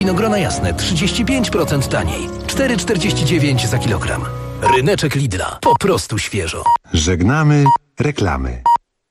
Winogrona jasne 35% taniej. 4,49 za kilogram. Ryneczek Lidla. Po prostu świeżo. Żegnamy reklamy.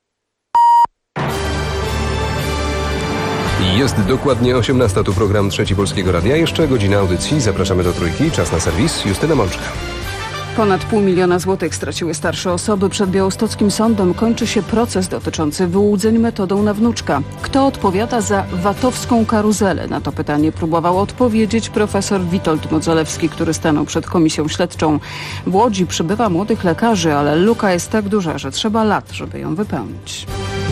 Jest dokładnie 18. Tu program Trzeci Polskiego Radia. Jeszcze godzina audycji. Zapraszamy do Trójki. Czas na serwis. Justyna Mączka. Ponad 500 000 złotych straciły starsze osoby. Przed białostockim sądem kończy się proces dotyczący wyłudzeń metodą na wnuczka. Kto odpowiada za VAT-owską karuzelę? Na to pytanie próbował odpowiedzieć profesor Witold Modzelewski, który stanął przed komisją śledczą. W Łodzi przybywa młodych lekarzy, ale luka jest tak duża, że trzeba lat, żeby ją wypełnić.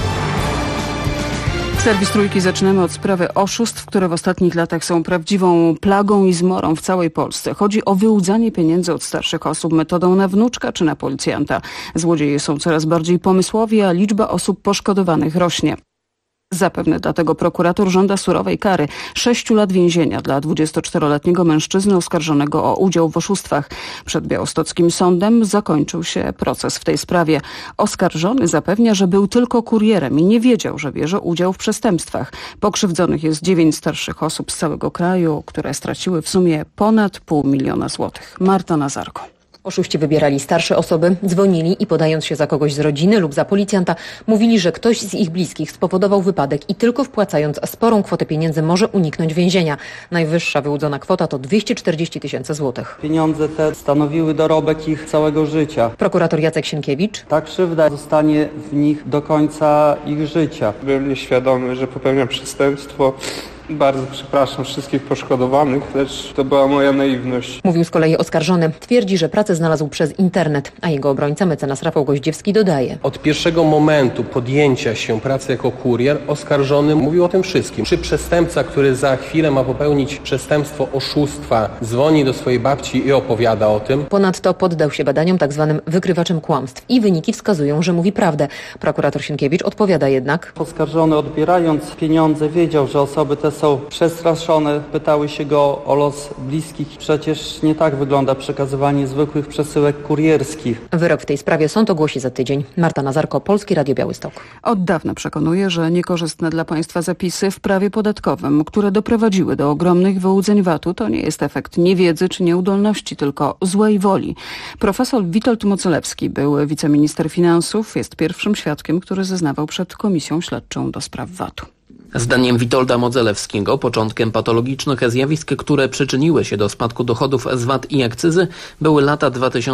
Serwis Trójki zaczynamy od sprawy oszustw, które w ostatnich latach są prawdziwą plagą i zmorą w całej Polsce. Chodzi o wyłudzanie pieniędzy od starszych osób metodą na wnuczka czy na policjanta. Złodzieje są coraz bardziej pomysłowi, a liczba osób poszkodowanych rośnie. Zapewne dlatego prokurator żąda surowej kary 6 lat więzienia dla 24-letniego mężczyzny oskarżonego o udział w oszustwach. Przed białostockim sądem zakończył się proces w tej sprawie. Oskarżony zapewnia, że był tylko kurierem i nie wiedział, że bierze udział w przestępstwach. Pokrzywdzonych jest 9 starszych osób z całego kraju, które straciły w sumie ponad 500 000 złotych. Marta Nazarko. Oszuści wybierali starsze osoby, dzwonili i podając się za kogoś z rodziny lub za policjanta, mówili, że ktoś z ich bliskich spowodował wypadek i tylko wpłacając sporą kwotę pieniędzy może uniknąć więzienia. Najwyższa wyłudzona kwota to 240 000 złotych. Pieniądze te stanowiły dorobek ich całego życia. Prokurator Jacek Sienkiewicz. Ta krzywda zostanie w nich do końca ich życia. Byłem nieświadomy, że popełniam przestępstwo. Bardzo przepraszam wszystkich poszkodowanych, lecz to była moja naiwność. Mówił z kolei oskarżony. Twierdzi, że pracę znalazł przez internet, a jego obrońca mecenas Rafał Goździewski dodaje. Od pierwszego momentu podjęcia się pracy jako kurier oskarżony mówił o tym wszystkim. Czy przestępca, który za chwilę ma popełnić przestępstwo oszustwa, dzwoni do swojej babci i opowiada o tym? Ponadto poddał się badaniom tzw. wykrywaczem kłamstw i wyniki wskazują, że mówi prawdę. Prokurator Sienkiewicz odpowiada jednak. Oskarżony odbierając pieniądze wiedział, że osoby te są przestraszone, pytały się go o los bliskich. Przecież nie tak wygląda przekazywanie zwykłych przesyłek kurierskich. Wyrok w tej sprawie sąd ogłosi za tydzień. Marta Nazarko, Polskie Radio Białystok. Od dawna przekonuje, że niekorzystne dla państwa zapisy w prawie podatkowym, które doprowadziły do ogromnych wyłudzeń VAT-u, to nie jest efekt niewiedzy czy nieudolności, tylko złej woli. Profesor Witold Modzelewski, były wiceminister finansów, jest pierwszym świadkiem, który zeznawał przed komisją śledczą do spraw VAT-u. Zdaniem Witolda Modzelewskiego początkiem patologicznych zjawisk, które przyczyniły się do spadku dochodów z VAT i akcyzy, były lata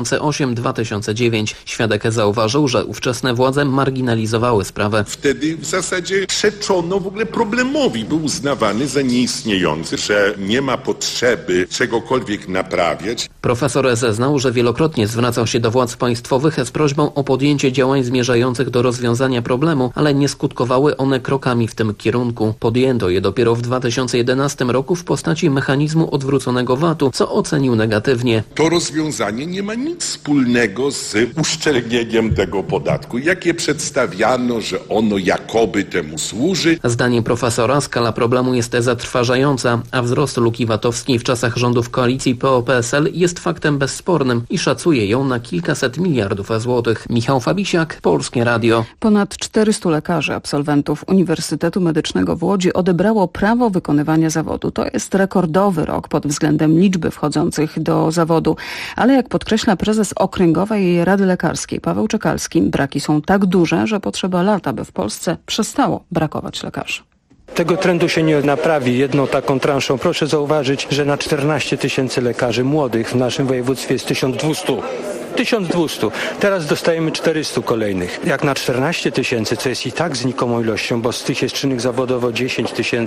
2008-2009. Świadek zauważył, że ówczesne władze marginalizowały sprawę. Wtedy w zasadzie przeczono w ogóle problemowi. Był uznawany za nieistniejący, że nie ma potrzeby czegokolwiek naprawiać. Profesor zeznał, że wielokrotnie zwracał się do władz państwowych z prośbą o podjęcie działań zmierzających do rozwiązania problemu, ale nie skutkowały one krokami w tym kierunku. Podjęto je dopiero w 2011 roku w postaci mechanizmu odwróconego VAT-u, co ocenił negatywnie. To rozwiązanie nie ma nic wspólnego z uszczelnieniem tego podatku. Jak je przedstawiano, że ono jakoby temu służy. Zdaniem profesora skala problemu jest zatrważająca, a wzrost luki VAT-owskiej w czasach rządów koalicji PO-PSL jest faktem bezspornym i szacuje ją na kilkaset miliardów złotych. Michał Fabisiak, Polskie Radio. Ponad 400 lekarzy, absolwentów Uniwersytetu Medycznego w Łodzi odebrało prawo wykonywania zawodu. To jest rekordowy rok pod względem liczby wchodzących do zawodu. Ale jak podkreśla prezes Okręgowej Rady Lekarskiej Paweł Czekalski, braki są tak duże, że potrzeba lat, aby w Polsce przestało brakować lekarzy. Tego trendu się nie naprawi jedną taką transzą. Proszę zauważyć, że na 14 000 lekarzy młodych w naszym województwie jest 1200. 1200. Teraz dostajemy 400 kolejnych. Jak na 14 000, co jest i tak znikomą ilością, bo z tych jest czynnych zawodowo 10 000,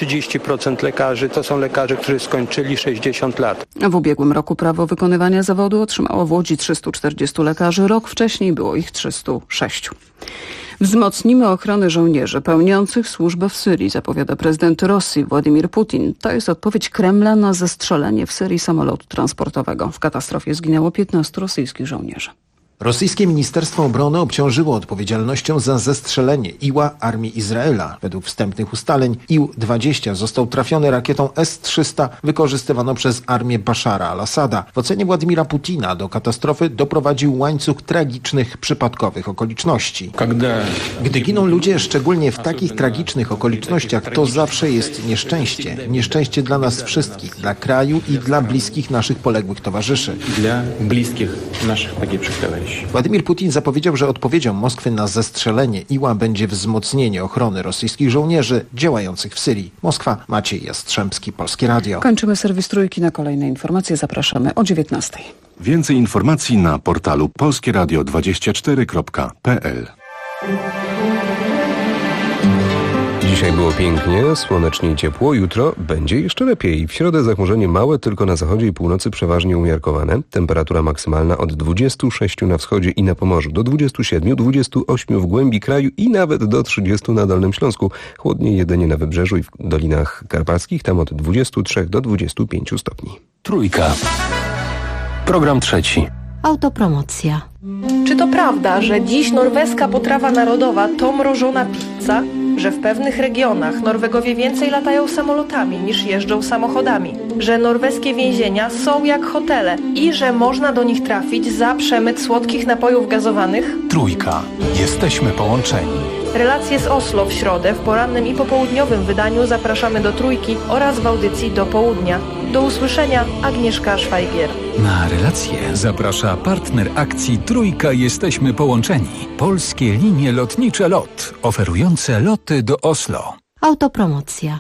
30% lekarzy to są lekarze, którzy skończyli 60 lat. W ubiegłym roku prawo wykonywania zawodu otrzymało w Łodzi 340 lekarzy. Rok wcześniej było ich 306. Wzmocnimy ochronę żołnierzy pełniących służbę w Syrii, zapowiada prezydent Rosji Władimir Putin. To jest odpowiedź Kremla na zestrzelenie w Syrii samolotu transportowego. W katastrofie zginęło 15 rosyjskich żołnierzy. Rosyjskie Ministerstwo Obrony obciążyło odpowiedzialnością za zestrzelenie Iła armii Izraela. Według wstępnych ustaleń Ił-20 został trafiony rakietą S-300 wykorzystywaną przez armię Bashara al-Assada. W ocenie Władimira Putina do katastrofy doprowadził łańcuch tragicznych, przypadkowych okoliczności. Gdy giną ludzie, szczególnie w takich tragicznych okolicznościach, to zawsze jest nieszczęście. Nieszczęście dla nas wszystkich, dla kraju i dla bliskich naszych poległych towarzyszy. Władimir Putin zapowiedział, że odpowiedzią Moskwy na zestrzelenie Iła będzie wzmocnienie ochrony rosyjskich żołnierzy działających w Syrii. Moskwa, Maciej Jastrzębski, Polskie Radio. Kończymy serwis Trójki. Na kolejne informacje zapraszamy o 19:00. Więcej informacji na portalu polskieradio24.pl. Dzisiaj było pięknie, słonecznie i ciepło. Jutro będzie jeszcze lepiej. W środę zachmurzenie małe, tylko na zachodzie i północy przeważnie umiarkowane. Temperatura maksymalna od 26 na wschodzie i na Pomorzu do 27, 28 w głębi kraju i nawet do 30 na Dolnym Śląsku. Chłodniej jedynie na Wybrzeżu i w Dolinach Karpackich, tam od 23 do 25 stopni. Trójka. Program trzeci. Autopromocja. Czy to prawda, że dziś norweska potrawa narodowa to mrożona pizza? Że w pewnych regionach Norwegowie więcej latają samolotami niż jeżdżą samochodami? Że norweskie więzienia są jak hotele i że można do nich trafić za przemyt słodkich napojów gazowanych? Trójka. Jesteśmy połączeni. Relacje z Oslo w środę w porannym i popołudniowym wydaniu zapraszamy do Trójki oraz w audycji do południa. Do usłyszenia, Agnieszka Szwajgier. Na relacje zaprasza partner akcji Trójka Jesteśmy Połączeni. Polskie linie lotnicze LOT, oferujące loty do Oslo. Autopromocja.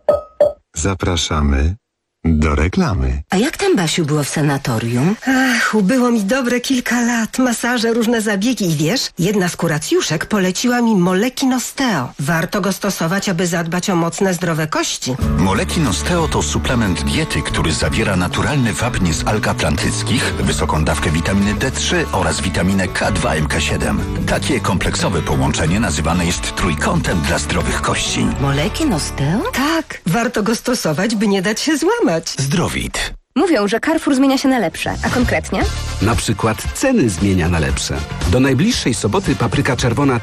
Zapraszamy do reklamy. A jak tam, Basiu, było w sanatorium? Ach, ubyło mi dobre kilka lat. Masaże, różne zabiegi i wiesz, jedna z kuracjuszek poleciła mi Molekin Osteo. Warto go stosować, aby zadbać o mocne, zdrowe kości. Molekin Osteo to suplement diety, który zawiera naturalny wapń z alg atlantyckich, wysoką dawkę witaminy D3 oraz witaminę K2 MK7. Takie kompleksowe połączenie nazywane jest trójkątem dla zdrowych kości. Molekin Osteo? Tak, warto go stosować, by nie dać się złamać. Zdrowit. Mówią, że Carrefour zmienia się na lepsze. A konkretnie? Na przykład ceny zmienia na lepsze. Do najbliższej soboty papryka czerwona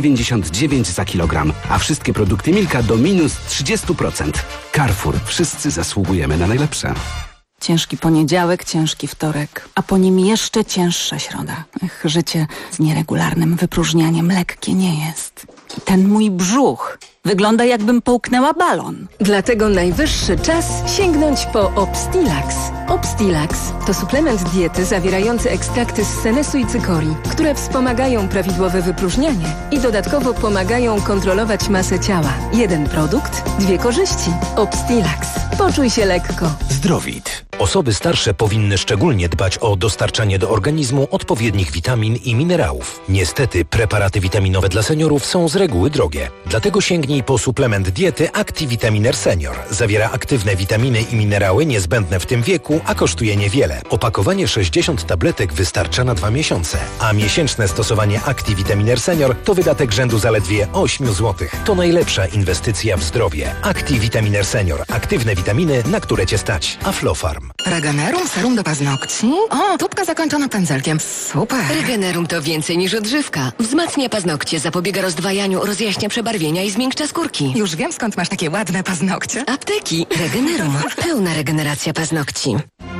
3,99 za kilogram, a wszystkie produkty Milka do minus 30%. Carrefour. Wszyscy zasługujemy na najlepsze. Ciężki poniedziałek, ciężki wtorek, a po nim jeszcze cięższa środa. Życie z nieregularnym wypróżnianiem lekkie nie jest. Ten mój brzuch wygląda, jakbym połknęła balon. Dlatego najwyższy czas sięgnąć po Obstilax. Obstilax to suplement diety zawierający ekstrakty z senesu i cykorii, które wspomagają prawidłowe wypróżnianie i dodatkowo pomagają kontrolować masę ciała. Jeden produkt, dwie korzyści. Obstilax. Poczuj się lekko. Zdrowit. Osoby starsze powinny szczególnie dbać o dostarczanie do organizmu odpowiednich witamin i minerałów. Niestety preparaty witaminowe dla seniorów są z reguły drogie. Dlatego sięgnij po suplement diety ActiVitaminer Senior. Zawiera aktywne witaminy i minerały niezbędne w tym wieku, a kosztuje niewiele. Opakowanie 60 tabletek wystarcza na 2 miesiące, a miesięczne stosowanie ActiVitaminer Senior to wydatek rzędu zaledwie 8 zł. To najlepsza inwestycja w zdrowie. ActiVitaminer Senior. Aktywne witaminy, na które Cię stać. Aflofarm. Regenerum serum do paznokci? O, tubka zakończona pędzelkiem. Super. Regenerum to więcej niż odżywka. Wzmacnia paznokcie, zapobiega rozdwajaniu, rozjaśnia przebarwienia i zmiękcza skórki. Już wiem, skąd masz takie ładne paznokcie. Apteki. Regenerum. Pełna regeneracja paznokci.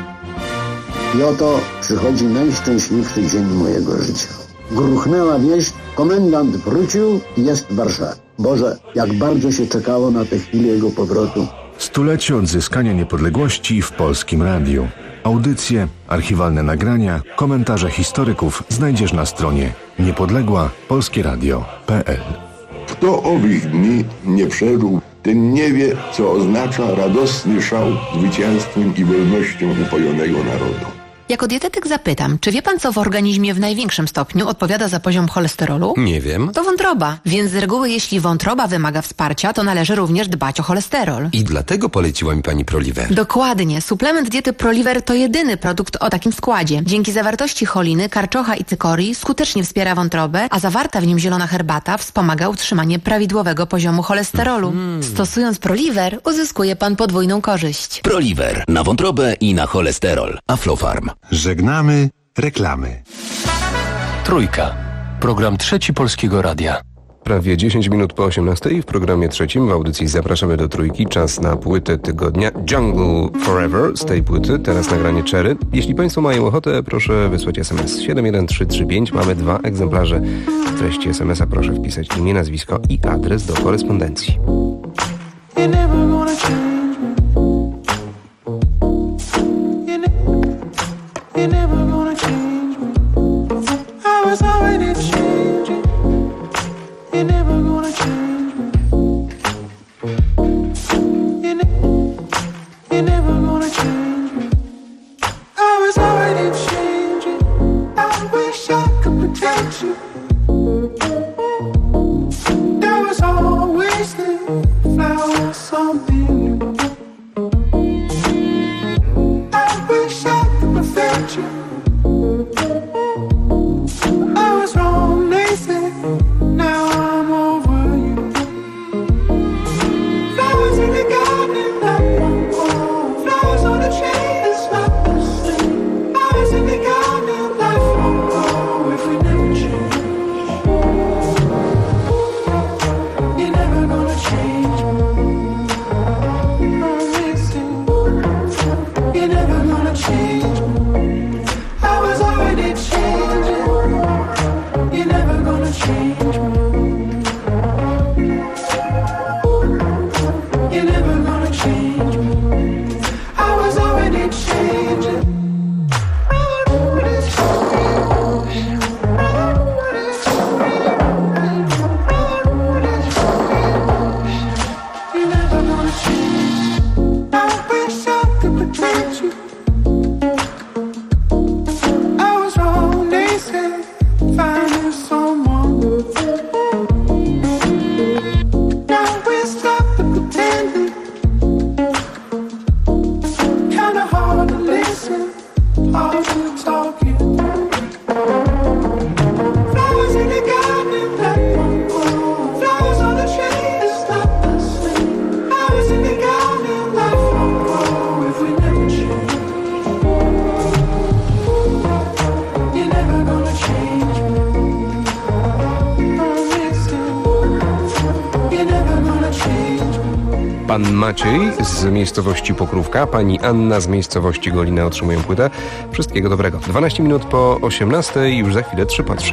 I oto przychodzi najszczęśliwszy dzień mojego życia. Gruchnęła wieść, komendant wrócił i jest w Warszawie. Boże, jak bardzo się czekało na tę chwilę jego powrotu. Stulecie odzyskania niepodległości w Polskim Radiu. Audycje, archiwalne nagrania, komentarze historyków znajdziesz na stronie niepodległa-polskieradio.pl. Kto owych dni nie przeżył, ten nie wie, co oznacza radosny szał zwycięstwem i wolnością upojonego narodu. Jako dietetyk zapytam, czy wie pan, co w organizmie w największym stopniu odpowiada za poziom cholesterolu? Nie wiem. To wątroba, więc z reguły jeśli wątroba wymaga wsparcia, to należy również dbać o cholesterol. I dlatego poleciła mi pani Proliver. Dokładnie. Suplement diety Proliver to jedyny produkt o takim składzie. Dzięki zawartości choliny, karczocha i cykorii skutecznie wspiera wątrobę, a zawarta w nim zielona herbata wspomaga utrzymanie prawidłowego poziomu cholesterolu. Stosując Proliver, uzyskuje pan podwójną korzyść. Proliver. Na wątrobę i na cholesterol. Aflofarm. Żegnamy reklamy. Trójka. Program Trzeci Polskiego Radia. Prawie 10 minut po 18 w programie trzecim w audycji Zapraszamy do Trójki. Czas na płytę tygodnia Jungle Forever z tej płyty. Teraz nagranie Cherry. Jeśli Państwo mają ochotę, proszę wysłać SMS 71335. Mamy 2 egzemplarze. W treści SMS-a proszę wpisać imię, nazwisko i adres do korespondencji. Pan Maciej z miejscowości Pokrówka, pani Anna z miejscowości Golina otrzymują płytę. Wszystkiego dobrego. 12 minut po 18 i już za chwilę 3 po 3.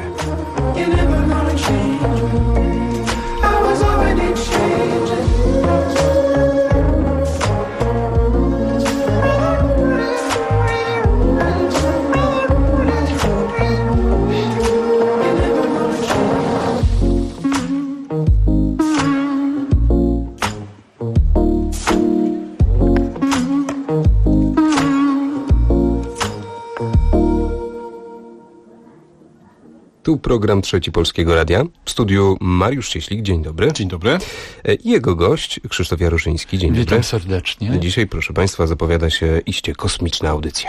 Tu program Trzeci Polskiego Radia. W studiu Mariusz Cieślik. Dzień dobry. Dzień dobry. I jego gość Krzysztof Jaroszyński. Dzień dobry. Witam serdecznie. Dzisiaj, proszę Państwa, zapowiada się iście kosmiczna audycja.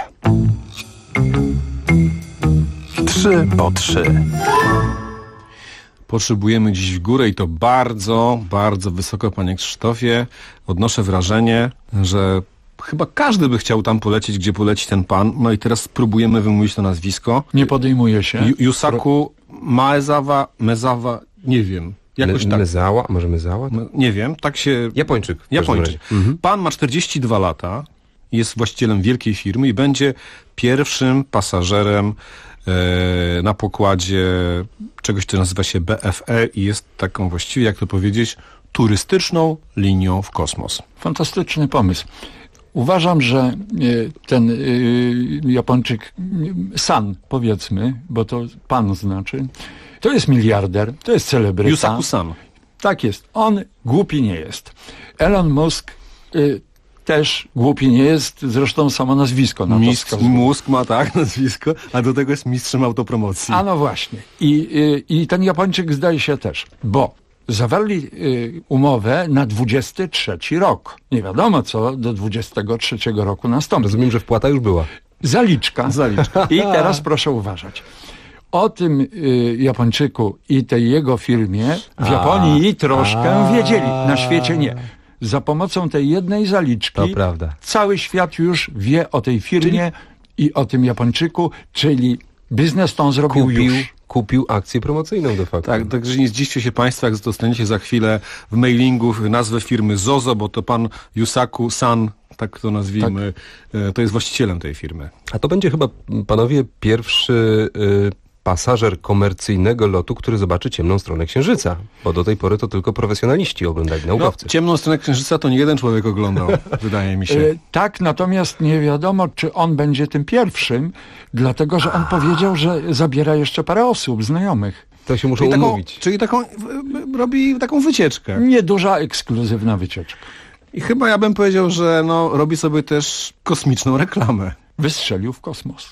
3 po 3. Potrzebujemy dziś w górę i to bardzo, bardzo wysoko, panie Krzysztofie. Odnoszę wrażenie, że chyba każdy by chciał tam polecieć, gdzie poleci ten pan. No i teraz spróbujemy wymówić to nazwisko. Nie podejmuje się. Yusaku Maezawa, nie wiem. Jakoś tak. Mezała? Może Mezała? Nie wiem, tak się... Japończyk. Pan ma 42 lata, jest właścicielem wielkiej firmy i będzie pierwszym pasażerem na pokładzie czegoś, co nazywa się BFE i jest taką właściwie, jak to powiedzieć, turystyczną linią w kosmos. Fantastyczny pomysł. Uważam, że ten Japończyk, San powiedzmy, bo to pan znaczy, to jest miliarder, to jest celebryta. Yusaku San. Tak jest. On głupi nie jest. Elon Musk też głupi nie jest, zresztą samo nazwisko na to wskazuje. Musk ma tak nazwisko, a do tego jest mistrzem autopromocji. A no właśnie. I ten Japończyk zdaje się też, bo zawarli umowę na 23 rok. Nie wiadomo, co do 23 roku nastąpi. Rozumiem, że wpłata już była. Zaliczka. I teraz proszę uważać. O tym Japończyku i tej jego firmie w Japonii troszkę wiedzieli, na świecie nie. Za pomocą tej jednej zaliczki to prawda. Cały świat już wie o tej firmie i o tym Japończyku, czyli biznes tą zrobił już. kupił akcję promocyjną de facto. Tak, także nie zdziwcie się Państwo, jak dostaniecie za chwilę w mailingu nazwę firmy Zozo, bo to pan Yusaku-san, tak to nazwijmy, to jest właścicielem tej firmy. A to będzie chyba, panowie, pierwszy pasażer komercyjnego lotu, który zobaczy ciemną stronę Księżyca, bo do tej pory to tylko profesjonaliści oglądali, naukowcy. No, ciemną stronę Księżyca to nie jeden człowiek oglądał, wydaje mi się. Tak, natomiast nie wiadomo, czy on będzie tym pierwszym, dlatego, że on powiedział, że zabiera jeszcze parę osób, znajomych. To się muszą umówić. Czyli robi taką wycieczkę. Nieduża, ekskluzywna wycieczka. I chyba ja bym powiedział, że robi sobie też kosmiczną reklamę. Wystrzelił w kosmos.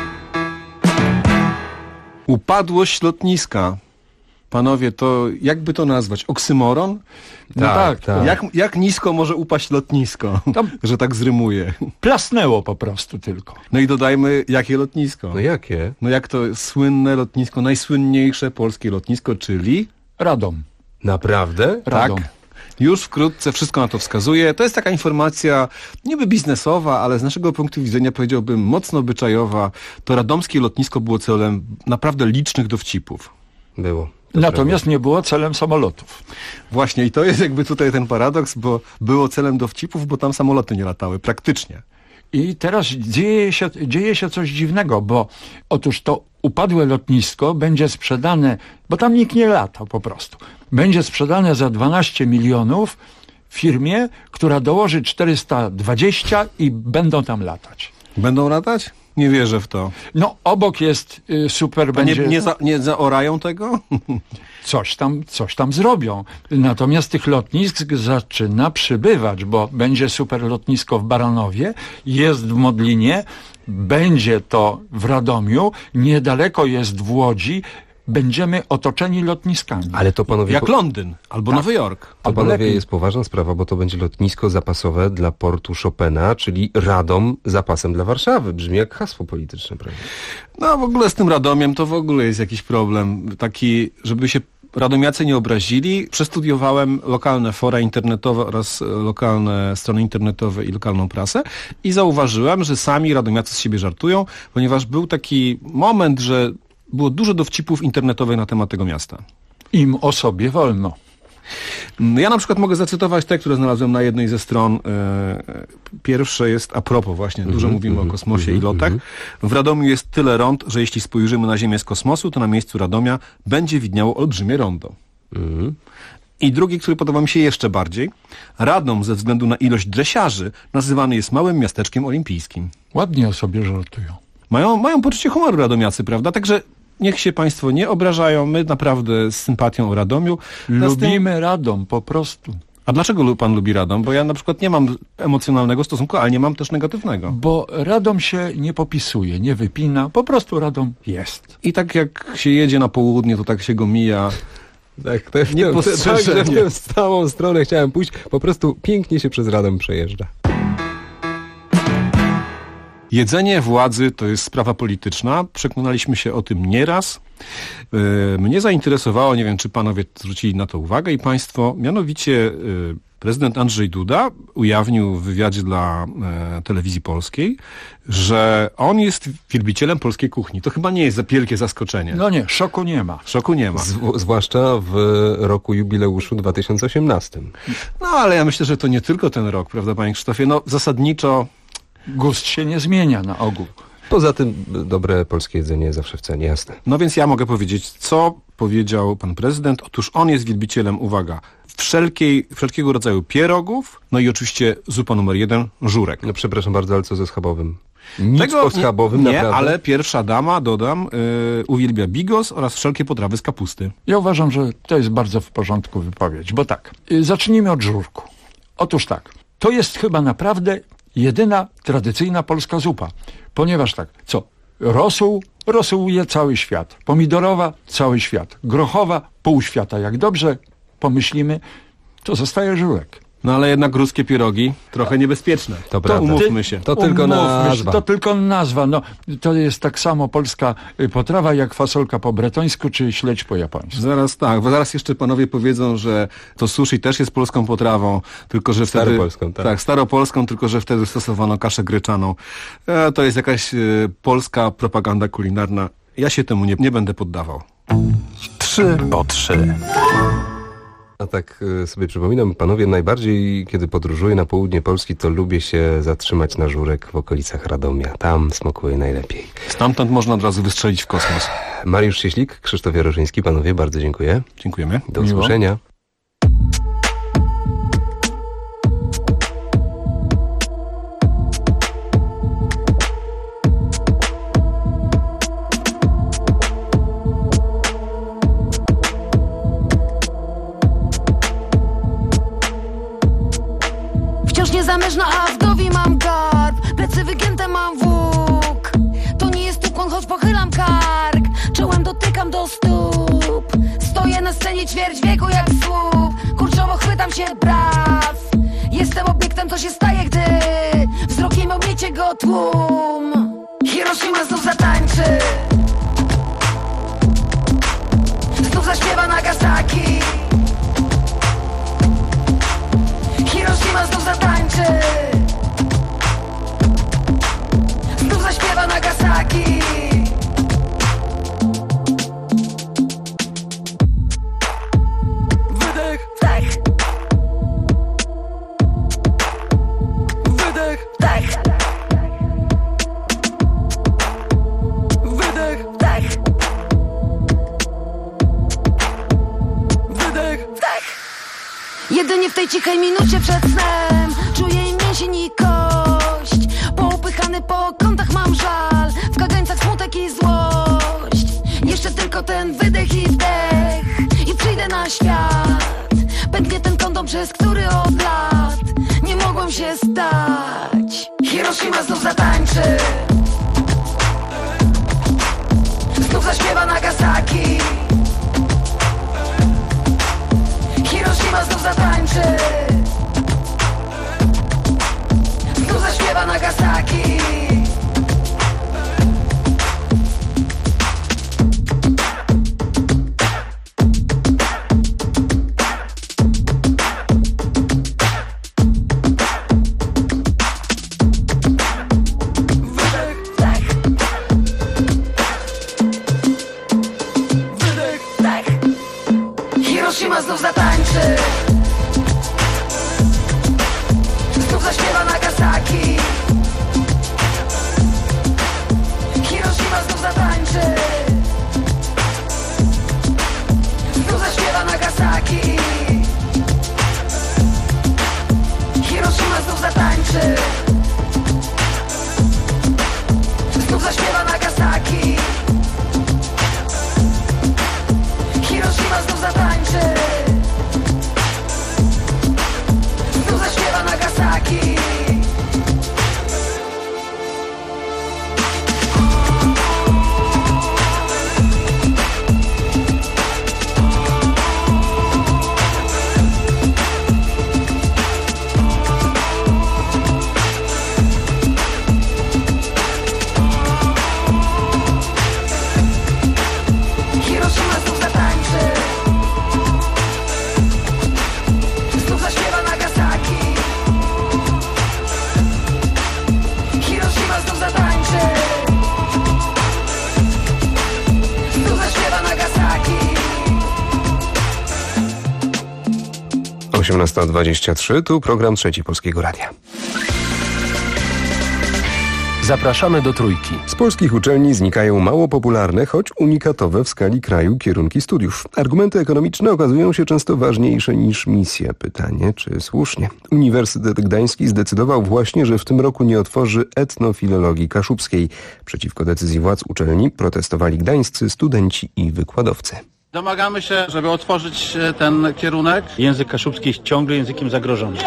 Upadłość lotniska. Panowie, to jakby to nazwać? Oksymoron? No tak. Jak nisko może upaść lotnisko, że tak zrymuje? Plasnęło po prostu tylko. No i dodajmy, jakie lotnisko? No jakie? No jak to słynne lotnisko, najsłynniejsze polskie lotnisko, czyli? Radom. Naprawdę? Radom. Tak. Już wkrótce wszystko na to wskazuje. To jest taka informacja niby biznesowa, ale z naszego punktu widzenia powiedziałbym mocno obyczajowa. To radomskie lotnisko było celem naprawdę licznych dowcipów. Było. Natomiast nie było celem samolotów. Właśnie i to jest jakby tutaj ten paradoks, bo było celem dowcipów, bo tam samoloty nie latały, praktycznie. I teraz dzieje się coś dziwnego, bo otóż to upadłe lotnisko będzie sprzedane, bo tam nikt nie lata po prostu. Będzie sprzedane za 12 milionów firmie, która dołoży 420 i będą tam latać. Będą latać? Nie wierzę w to. No obok jest super... będzie... Nie zaorają tego? Coś tam zrobią. Natomiast tych lotnisk zaczyna przybywać, bo będzie super lotnisko w Baranowie, jest w Modlinie, będzie to w Radomiu, niedaleko jest w Łodzi. Będziemy otoczeni lotniskami. Ale to panowie... Jak Londyn albo Nowy Jork. To panowie jest poważna sprawa, bo to będzie lotnisko zapasowe dla portu Chopina, czyli Radom zapasem dla Warszawy. Brzmi jak hasło polityczne, prawda? No w ogóle z tym Radomiem to w ogóle jest jakiś problem. Taki, żeby się radomiacy nie obrazili. Przestudiowałem lokalne fora internetowe oraz lokalne strony internetowe i lokalną prasę i zauważyłem, że sami radomiacy z siebie żartują, ponieważ był taki moment, że było dużo dowcipów internetowych na temat tego miasta. Im o sobie wolno. Ja na przykład mogę zacytować te, które znalazłem na jednej ze stron. Pierwsze jest a propos właśnie, dużo mówimy o kosmosie i lotach. W Radomiu jest tyle rond, że jeśli spojrzymy na Ziemię z kosmosu, to na miejscu Radomia będzie widniało olbrzymie rondo. I drugi, który podoba mi się jeszcze bardziej. Radom ze względu na ilość dresiarzy nazywany jest małym miasteczkiem olimpijskim. Ładnie o sobie żartują. Mają poczucie humoru radomiacy, prawda? Także niech się Państwo nie obrażają. My naprawdę z sympatią o Radomiu. Lubimy Radom, po prostu. A dlaczego pan lubi Radom? Bo ja na przykład nie mam emocjonalnego stosunku, ale nie mam też negatywnego. Bo Radom się nie popisuje, nie wypina. Po prostu Radom jest. I tak jak się jedzie na południe, to tak się go mija. Tak, to w tę całą stronę chciałem pójść. Po prostu pięknie się przez Radom przejeżdża. Jedzenie władzy to jest sprawa polityczna. Przekonaliśmy się o tym nieraz. Mnie zainteresowało, nie wiem, czy panowie zwrócili na to uwagę i państwo, mianowicie prezydent Andrzej Duda ujawnił w wywiadzie dla telewizji polskiej, że on jest wielbicielem polskiej kuchni. To chyba nie jest za wielkie zaskoczenie. No nie, szoku nie ma. Szoku nie ma. Zwłaszcza w roku jubileuszu 2018. No ale ja myślę, że to nie tylko ten rok, prawda, panie Krzysztofie? No zasadniczo gust się nie zmienia na ogół. Poza tym dobre polskie jedzenie zawsze w cenie, jasne. No więc ja mogę powiedzieć, co powiedział pan prezydent. Otóż on jest wielbicielem, uwaga, wszelkiego rodzaju pierogów, no i oczywiście zupa numer 1, żurek. No przepraszam bardzo, ale co ze schabowym? Nic po schabowym, nie, naprawdę? Ale pierwsza dama, dodam, uwielbia bigos oraz wszelkie potrawy z kapusty. Ja uważam, że to jest bardzo w porządku wypowiedź, bo tak, zacznijmy od żurku. Otóż tak, to jest chyba naprawdę jedyna tradycyjna polska zupa, ponieważ tak, rosół je cały świat, pomidorowa cały świat, grochowa pół świata. Jak dobrze pomyślimy, to zostaje żurek. No ale jednak ruskie pierogi trochę niebezpieczne. To prawda. Umówmy się. To tylko nazwa. To tylko nazwa. No, to jest tak samo polska potrawa jak fasolka po bretońsku czy śledź po japońsku. Zaraz jeszcze panowie powiedzą, że to sushi też jest polską potrawą, tylko że wtedy... Staropolską, tak. Tak, staropolską, tylko że wtedy stosowano kaszę gryczaną. To jest jakaś polska propaganda kulinarna. Ja się temu nie będę poddawał. 3 o 3. A tak sobie przypominam, panowie, najbardziej kiedy podróżuję na południe Polski, to lubię się zatrzymać na Żurek w okolicach Radomia. Tam smakuje najlepiej. Stamtąd można od razu wystrzelić w kosmos. Mariusz Cieślik, Krzysztof Jaroszyński, panowie, bardzo dziękuję. Dziękujemy. Do usłyszenia. Zamężna, a w głowie mam garb. Plecy wygięte mam włók. To nie jest ukłon, choć pochylam kark. Czołem dotykam do stóp. Stoję na scenie ćwierć wieku jak słup. Kurczowo chwytam się braw. Jestem obiektem, co się staje, gdy wzrokiem omiecie go tłum. Hiroshima znów zatańczy. Znów zaśpiewa Nagasaki. Hiroshima znów zatańczy. Znów zaśpiewa Nagasaki. Wydech, wdech. Wydech, wdech. Wydech, wdech. Wydech, wdech. Jedynie w tej cichej minucie przed snem czuję mięsień i kość. Poupychany po kątach mam żal. W kagańcach smutek i złość. Jeszcze tylko ten wydech i wdech i przyjdę na świat. Pęknie ten kondom, przez który od lat nie mogłem się stać. Hiroshima znów zatańczy. Znów zaśpiewa Nagasaki. Hiroshima znów zatańczy. Znów zaśpiewa Nagasaki. Wydech, wdech. Wydech, wdech. Hiroshima znów zatańczy. Znów zaśpiewa Nagasaki. Hiroshima znów zatańczy. Znów zaśpiewa Nagasaki. Hiroshima znów zatańczy. Znów zaśpiewa Nagasaki. Hiroshima znów zatańczy. Znów zaśpiewa Nagasaki. 18:23, tu program Trzeci Polskiego Radia. Zapraszamy do Trójki. Z polskich uczelni znikają mało popularne, choć unikatowe w skali kraju kierunki studiów. Argumenty ekonomiczne okazują się często ważniejsze niż misja. Pytanie, czy słusznie? Uniwersytet Gdański zdecydował właśnie, że w tym roku nie otworzy etnofilologii kaszubskiej. Przeciwko decyzji władz uczelni protestowali gdańscy studenci i wykładowcy. Domagamy się, żeby otworzyć ten kierunek. Język kaszubski jest ciągle językiem zagrożonym.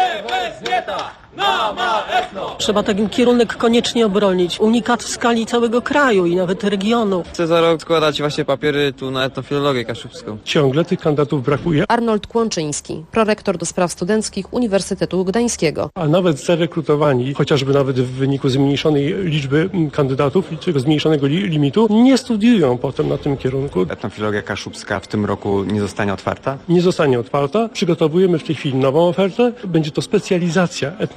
Trzeba ten kierunek koniecznie obronić. Unikat w skali całego kraju i nawet regionu. Chcę za rok składać właśnie papiery tu na etnofilologię kaszubską. Ciągle tych kandydatów brakuje. Arnold Kłączyński, prorektor do spraw studenckich Uniwersytetu Gdańskiego. A nawet zarekrutowani, chociażby nawet w wyniku zmniejszonej liczby kandydatów i tego zmniejszonego limitu, nie studiują potem na tym kierunku. Etnofilologia kaszubska w tym roku nie zostanie otwarta? Nie zostanie otwarta. Przygotowujemy w tej chwili nową ofertę. Będzie to specjalizacja etnofilologii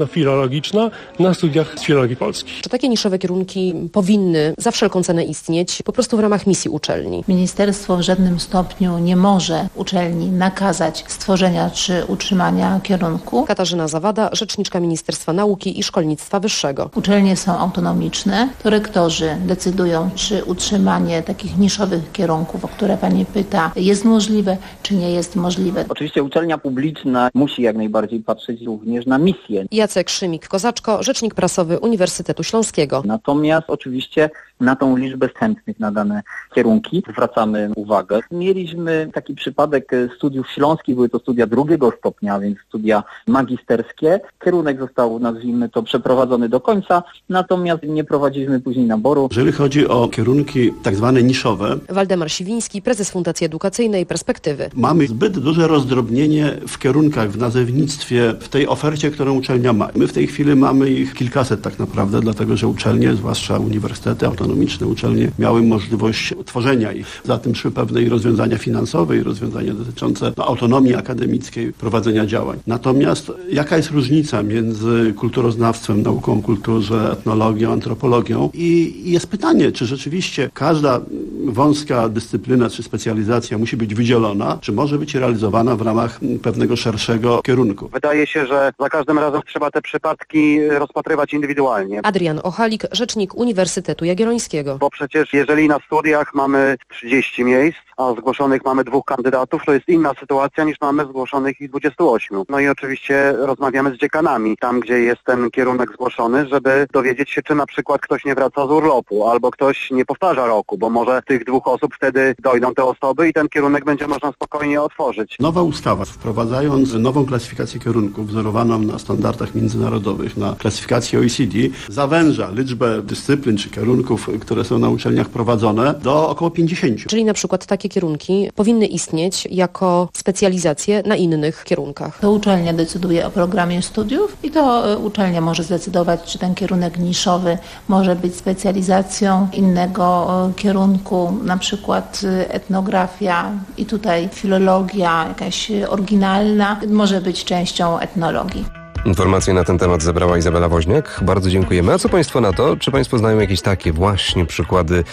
etnofilologiczna na studiach z filologii polskiej. Czy takie niszowe kierunki powinny za wszelką cenę istnieć po prostu w ramach misji uczelni? Ministerstwo w żadnym stopniu nie może uczelni nakazać stworzenia czy utrzymania kierunku. Katarzyna Zawada, rzeczniczka Ministerstwa Nauki i Szkolnictwa Wyższego. Uczelnie są autonomiczne. To rektorzy decydują, czy utrzymanie takich niszowych kierunków, o które Pani pyta, jest możliwe, czy nie jest możliwe. Oczywiście uczelnia publiczna musi jak najbardziej patrzeć również na misję. Jacek Szymik-Kozaczko, rzecznik prasowy Uniwersytetu Śląskiego. Natomiast oczywiście na tą liczbę chętnych na dane kierunki zwracamy uwagę. Mieliśmy taki przypadek studiów śląskich, były to studia drugiego stopnia, więc studia magisterskie. Kierunek został, nazwijmy to, przeprowadzony do końca, natomiast nie prowadziliśmy później naboru. Jeżeli chodzi o kierunki tak zwane niszowe, Waldemar Siwiński, prezes Fundacji Edukacyjnej Perspektywy. Mamy zbyt duże rozdrobnienie w kierunkach, w nazewnictwie, w tej ofercie, którą uczelnia ma. My w tej chwili mamy ich kilkaset tak naprawdę, dlatego że uczelnie, zwłaszcza uniwersytety, autonomiczne uczelnie, miały możliwość tworzenia ich. Za tym szły pewne rozwiązania finansowe i rozwiązania dotyczące autonomii akademickiej, prowadzenia działań. Natomiast jaka jest różnica między kulturoznawstwem, nauką o kulturze, etnologią, antropologią? I jest pytanie, czy rzeczywiście każda wąska dyscyplina czy specjalizacja musi być wydzielona, czy może być realizowana w ramach pewnego szerszego kierunku. Wydaje się, że za każdym razem trzeba te przypadki rozpatrywać indywidualnie. Adrian Ochalik, rzecznik Uniwersytetu Jagiellońskiego. Bo przecież jeżeli na studiach mamy 30 miejsc, a zgłoszonych mamy 2 kandydatów, to jest inna sytuacja niż mamy zgłoszonych ich 28. No i oczywiście rozmawiamy z dziekanami, tam gdzie jest ten kierunek zgłoszony, żeby dowiedzieć się, czy na przykład ktoś nie wraca z urlopu, albo ktoś nie powtarza roku, bo może tych 2 osób wtedy dojdą te osoby i ten kierunek będzie można spokojnie otworzyć. Nowa ustawa, wprowadzając nową klasyfikację kierunków wzorowaną na standardach międzynarodowych, na klasyfikację OECD, zawęża liczbę dyscyplin czy kierunków, które są na uczelniach prowadzone, do około 50. Czyli na przykład takie kierunki powinny istnieć jako specjalizacje na innych kierunkach. To uczelnia decyduje o programie studiów i to uczelnia może zdecydować, czy ten kierunek niszowy może być specjalizacją innego kierunku, na przykład etnografia i tutaj filologia jakaś oryginalna może być częścią etnologii. Informacje na ten temat zebrała Izabela Woźniak. Bardzo dziękujemy. A co Państwo na to? Czy Państwo znają jakieś takie właśnie przykłady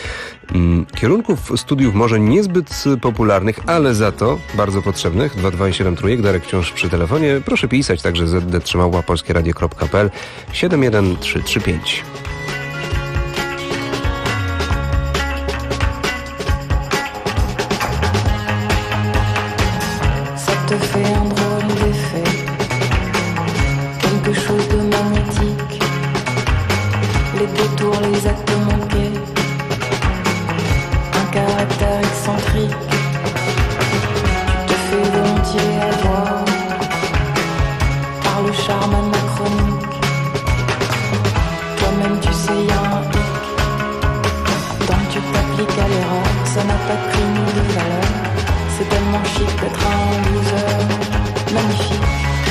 kierunków studiów może niezbyt popularnych, ale za to bardzo potrzebnych? 227 trójek, Darek wciąż przy telefonie. Proszę pisać także zd@polskieradio.pl 71335. Les actes manqués, un caractère excentrique, tu te fais volontiers avoir par le charme anachronique. Toi-même tu sais, y a un hic, tant tu t'appliques à l'erreur, ça n'a pas de prix ni de valeur, c'est tellement chic d'être un loser, magnifique.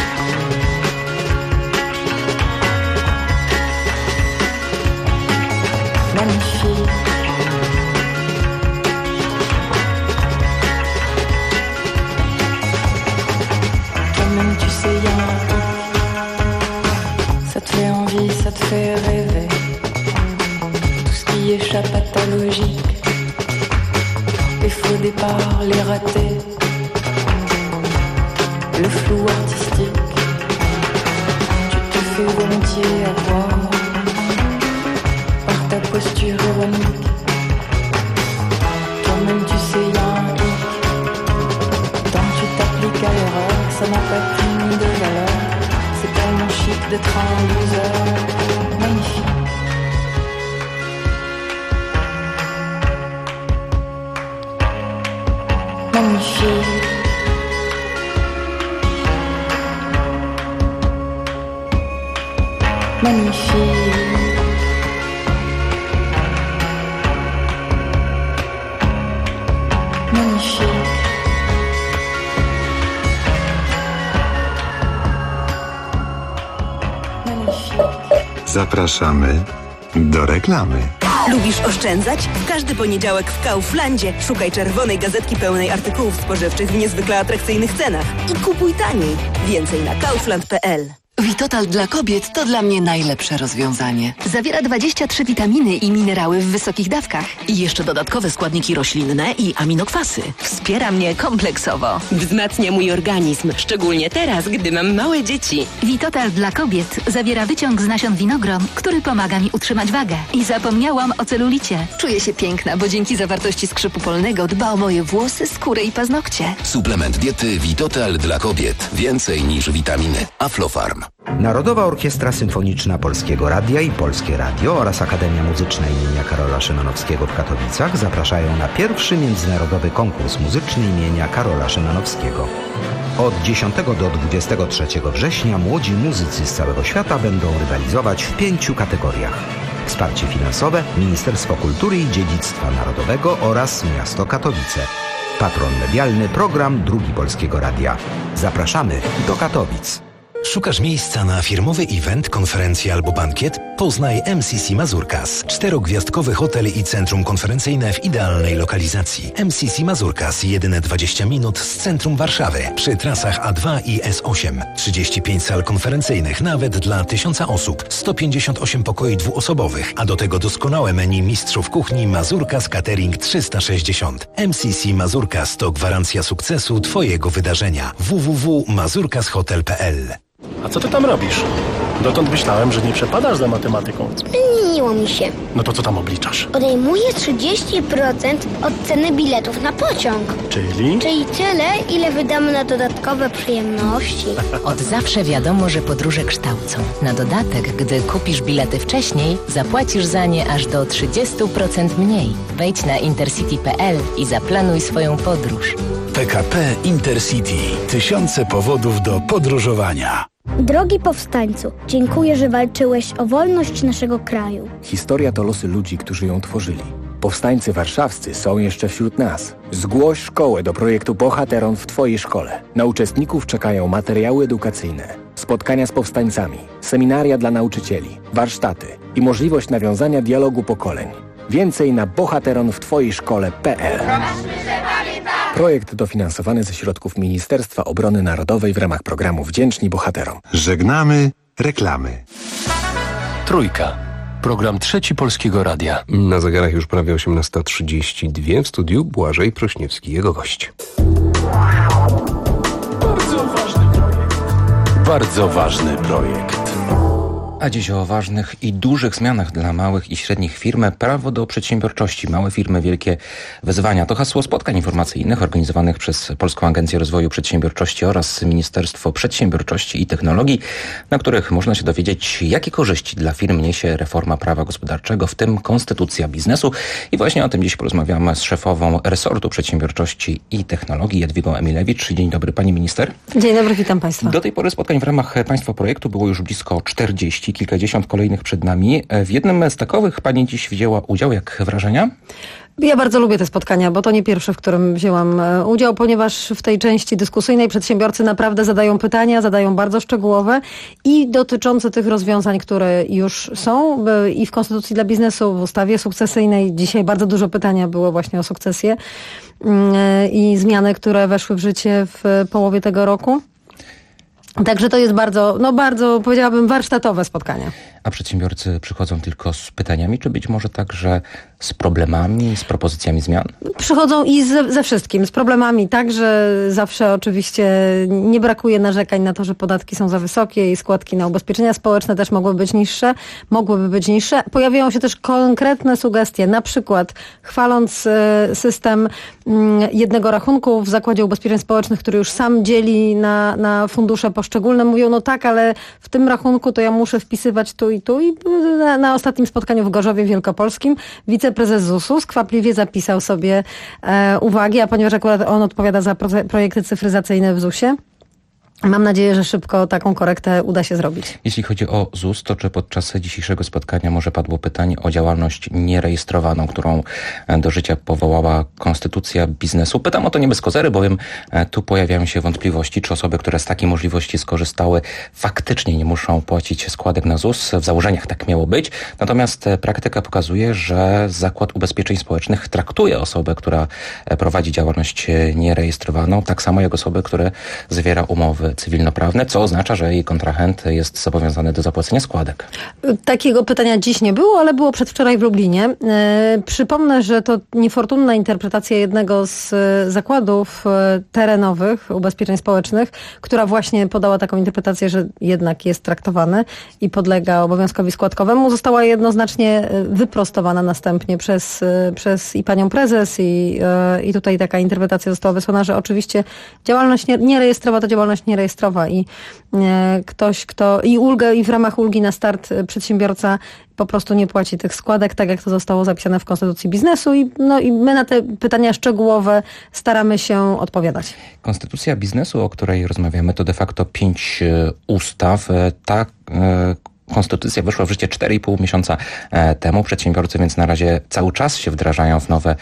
Magnifique. Toi-même tu sais, y a un hic. Ça te fait envie, ça te fait rêver. Tout ce qui échappe à ta logique. Les faux départs, les ratés. Le flou artistique. Tu te fais volontiers avoir ta posture ironique. Toi-même tu sais, y a un hic. Tant tu t'appliques à l'erreur, ça n'a pas de prix ni de valeur. C'est tellement chic d'être un loser. Magnifique. Magnifique. Magnifique. Zapraszamy do reklamy. Lubisz oszczędzać? W każdy poniedziałek w Kauflandzie szukaj czerwonej gazetki pełnej artykułów spożywczych w niezwykle atrakcyjnych cenach i kupuj taniej. Więcej na kaufland.pl. Vitotal dla kobiet to dla mnie najlepsze rozwiązanie. Zawiera 23 witaminy i minerały w wysokich dawkach. I jeszcze dodatkowe składniki roślinne i aminokwasy. Wspiera mnie kompleksowo. Wzmacnia mój organizm, szczególnie teraz, gdy mam małe dzieci. Vitotal dla kobiet zawiera wyciąg z nasion winogron, który pomaga mi utrzymać wagę. I zapomniałam o celulicie. Czuję się piękna, bo dzięki zawartości skrzypu polnego dba o moje włosy, skórę i paznokcie. Suplement diety Vitotal dla kobiet. Więcej niż witaminy. Aflofarm. Narodowa Orkiestra Symfoniczna Polskiego Radia i Polskie Radio oraz Akademia Muzyczna imienia Karola Szymanowskiego w Katowicach zapraszają na pierwszy międzynarodowy konkurs muzyczny imienia Karola Szymanowskiego. Od 10 do 23 września młodzi muzycy z całego świata będą rywalizować w 5 kategoriach. Wsparcie finansowe, Ministerstwo Kultury i Dziedzictwa Narodowego oraz Miasto Katowice. Patron medialny, program Drugi Polskiego Radia. Zapraszamy do Katowic. Szukasz miejsca na firmowy event, konferencję albo bankiet? Poznaj MCC Mazurkas. 4-gwiazdkowy hotel i centrum konferencyjne w idealnej lokalizacji. MCC Mazurkas, jedyne 20 minut z centrum Warszawy. Przy trasach A2 i S8. 35 sal konferencyjnych, nawet dla 1000 osób. 158 pokoi dwuosobowych, a do tego doskonałe menu mistrzów kuchni Mazurkas Catering 360. MCC Mazurkas to gwarancja sukcesu Twojego wydarzenia. www.mazurkashotel.pl. A co ty tam robisz? Dotąd myślałem, że nie przepadasz za matematyką. Zmieniło mi się. No to co tam obliczasz? Odejmuję 30% od ceny biletów na pociąg. Czyli? Czyli tyle, ile wydamy na dodatkowe przyjemności. Od zawsze wiadomo, że podróże kształcą. Na dodatek, gdy kupisz bilety wcześniej, zapłacisz za nie aż do 30% mniej. Wejdź na intercity.pl i zaplanuj swoją podróż. PKP Intercity. Tysiące powodów do podróżowania. Drogi powstańcu, dziękuję, że walczyłeś o wolność naszego kraju. Historia to losy ludzi, którzy ją tworzyli. Powstańcy warszawscy są jeszcze wśród nas. Zgłoś szkołę do projektu Bohateron w Twojej szkole. Na uczestników czekają materiały edukacyjne, spotkania z powstańcami, seminaria dla nauczycieli, warsztaty i możliwość nawiązania dialogu pokoleń. Więcej na bohateronwtwojejszkole.pl. Projekt dofinansowany ze środków Ministerstwa Obrony Narodowej w ramach programu Wdzięczni Bohaterom. Żegnamy reklamy. Trójka. Program Trzeci Polskiego Radia. Na zegarach już prawie 18:32. W studiu Błażej Prośniewski, jego gość. Bardzo ważny projekt. A dziś o ważnych i dużych zmianach dla małych i średnich firm. Prawo do przedsiębiorczości. Małe firmy, wielkie wyzwania. To hasło spotkań informacyjnych organizowanych przez Polską Agencję Rozwoju Przedsiębiorczości oraz Ministerstwo Przedsiębiorczości i Technologii, na których można się dowiedzieć, jakie korzyści dla firm niesie reforma prawa gospodarczego, w tym konstytucja biznesu. I właśnie o tym dziś porozmawiamy z szefową resortu przedsiębiorczości i technologii Jadwigą Emilewicz. Dzień dobry, pani minister. Dzień dobry, witam państwa. Do tej pory spotkań w ramach państwa projektu było już blisko 40. Kilkadziesiąt kolejnych przed nami. W jednym z takowych pani dziś wzięła udział. Jak wrażenia? Ja bardzo lubię te spotkania, bo to nie pierwsze, w którym wzięłam udział, ponieważ w tej części dyskusyjnej przedsiębiorcy naprawdę zadają pytania, zadają bardzo szczegółowe i dotyczące tych rozwiązań, które już są i w Konstytucji dla biznesu, w ustawie sukcesyjnej. Dzisiaj bardzo dużo pytania było właśnie o sukcesję i zmiany, które weszły w życie w połowie tego roku. Także to jest bardzo, powiedziałabym, warsztatowe spotkanie. A przedsiębiorcy przychodzą tylko z pytaniami, czy być może także z problemami, z propozycjami zmian? Przychodzą i ze wszystkim. Z problemami także zawsze oczywiście nie brakuje narzekań na to, że podatki są za wysokie i składki na ubezpieczenia społeczne też mogłyby być niższe. Pojawiają się też konkretne sugestie, na przykład chwaląc system jednego rachunku w Zakładzie Ubezpieczeń Społecznych, który już sam dzieli na fundusze poszczególne. Mówią, no tak, ale w tym rachunku to ja muszę wpisywać tu i tu. I na ostatnim spotkaniu w Gorzowie Wielkopolskim wiceprezes ZUS-u skwapliwie zapisał sobie uwagi, a ponieważ akurat on odpowiada za projekty cyfryzacyjne w ZUS-ie, mam nadzieję, że szybko taką korektę uda się zrobić. Jeśli chodzi o ZUS, to czy podczas dzisiejszego spotkania może padło pytanie o działalność nierejestrowaną, którą do życia powołała Konstytucja biznesu? Pytam o to nie bez kozery, bowiem tu pojawiają się wątpliwości, czy osoby, które z takiej możliwości skorzystały, faktycznie nie muszą płacić składek na ZUS. W założeniach tak miało być. Natomiast praktyka pokazuje, że Zakład Ubezpieczeń Społecznych traktuje osobę, która prowadzi działalność nierejestrowaną, tak samo jak osoby, które zawiera umowy umowy cywilnoprawne, co oznacza, że jej kontrahent jest zobowiązany do zapłacenia składek. Takiego pytania dziś nie było, ale było przedwczoraj w Lublinie. Przypomnę, że to niefortunna interpretacja jednego z zakładów terenowych ubezpieczeń społecznych, która właśnie podała taką interpretację, że jednak jest traktowany i podlega obowiązkowi składkowemu, została jednoznacznie wyprostowana następnie przez i panią prezes i tutaj taka interpretacja została wysłana, że oczywiście działalność nierejestrowa to działalność nierejestrowa i ktoś, kto i w ramach ulgi na start przedsiębiorca po prostu nie płaci tych składek, tak jak to zostało zapisane w Konstytucji Biznesu i my na te pytania szczegółowe staramy się odpowiadać. Konstytucja Biznesu, o której rozmawiamy, to de facto 5 ustaw. Ta konstytucja weszła w życie 4,5 miesiąca temu. Przedsiębiorcy więc na razie cały czas się wdrażają w nowe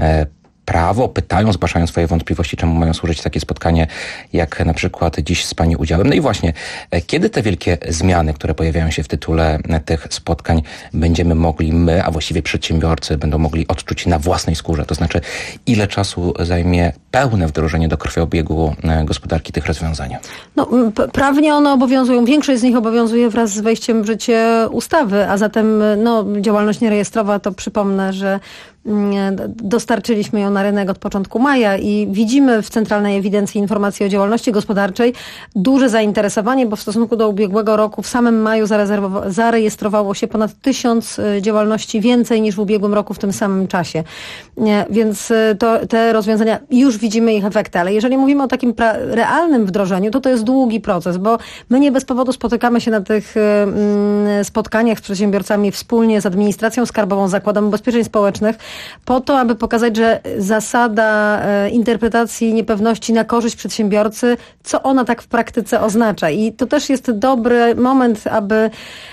prawo, pytają, zgłaszają swoje wątpliwości, czemu mają służyć takie spotkanie, jak na przykład dziś z Pani udziałem. No i właśnie, kiedy te wielkie zmiany, które pojawiają się w tytule tych spotkań, będziemy mogli my, a właściwie przedsiębiorcy, będą mogli odczuć na własnej skórze? To znaczy, ile czasu zajmie pełne wdrożenie do krwiobiegu gospodarki tych rozwiązań? No, prawnie one obowiązują, większość z nich obowiązuje wraz z wejściem w życie ustawy, a zatem działalność nierejestrowa, to przypomnę, że dostarczyliśmy ją na rynek od początku maja i widzimy w Centralnej Ewidencji Informacji o Działalności Gospodarczej duże zainteresowanie, bo w stosunku do ubiegłego roku w samym maju zarejestrowało się ponad 1000 działalności więcej niż w ubiegłym roku w tym samym czasie. Więc te rozwiązania, już widzimy ich efekty, ale jeżeli mówimy o takim realnym wdrożeniu, to jest długi proces, bo my nie bez powodu spotykamy się na tych spotkaniach z przedsiębiorcami wspólnie z Administracją Skarbową, Zakładem Ubezpieczeń Społecznych, po to, aby pokazać, że zasada interpretacji niepewności na korzyść przedsiębiorcy, co ona tak w praktyce oznacza. I to też jest dobry moment, aby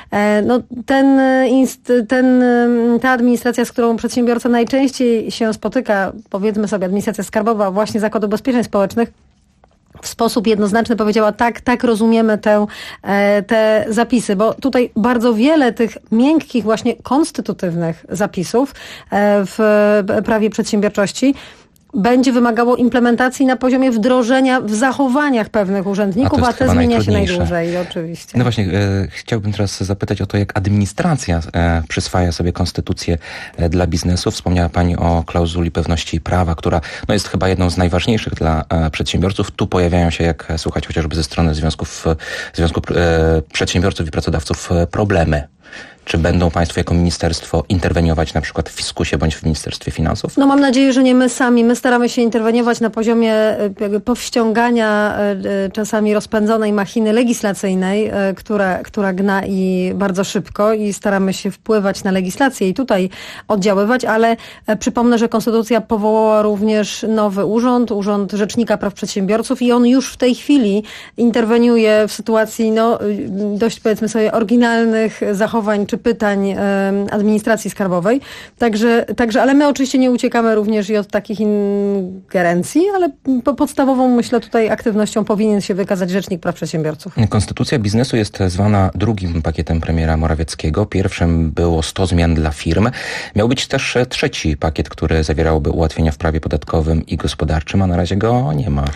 ta administracja, z którą przedsiębiorca najczęściej się spotyka, powiedzmy sobie administracja skarbowa, właśnie Zakład Ubezpieczeń Społecznych, w sposób jednoznaczny powiedziała, tak rozumiemy te zapisy, bo tutaj bardzo wiele tych miękkich, właśnie konstytutywnych zapisów w prawie przedsiębiorczości będzie wymagało implementacji na poziomie wdrożenia w zachowaniach pewnych urzędników, a te zmienia się najdłużej oczywiście. No właśnie, chciałbym teraz zapytać o to, jak administracja przyswaja sobie konstytucję dla biznesu. Wspomniała Pani o klauzuli pewności prawa, która jest chyba jedną z najważniejszych dla przedsiębiorców. Tu pojawiają się, jak słuchać chociażby ze strony Związku Przedsiębiorców i Pracodawców, problemy. Czy będą Państwo jako ministerstwo interweniować na przykład w fiskusie bądź w Ministerstwie Finansów? No mam nadzieję, że nie my sami. My staramy się interweniować na poziomie powściągania czasami rozpędzonej machiny legislacyjnej, która gna i bardzo szybko i staramy się wpływać na legislację i tutaj oddziaływać, ale przypomnę, że Konstytucja powołała również nowy Urząd Rzecznika Praw Przedsiębiorców i on już w tej chwili interweniuje w sytuacji dość, powiedzmy sobie, oryginalnych zachowań czy pytań administracji skarbowej. Także, ale my oczywiście nie uciekamy również i od takich ingerencji, ale podstawową, myślę, tutaj aktywnością powinien się wykazać Rzecznik Praw Przedsiębiorców. Konstytucja biznesu jest zwana drugim pakietem premiera Morawieckiego. Pierwszym było 100 zmian dla firm. Miał być też trzeci pakiet, który zawierałby ułatwienia w prawie podatkowym i gospodarczym, a na razie go nie ma.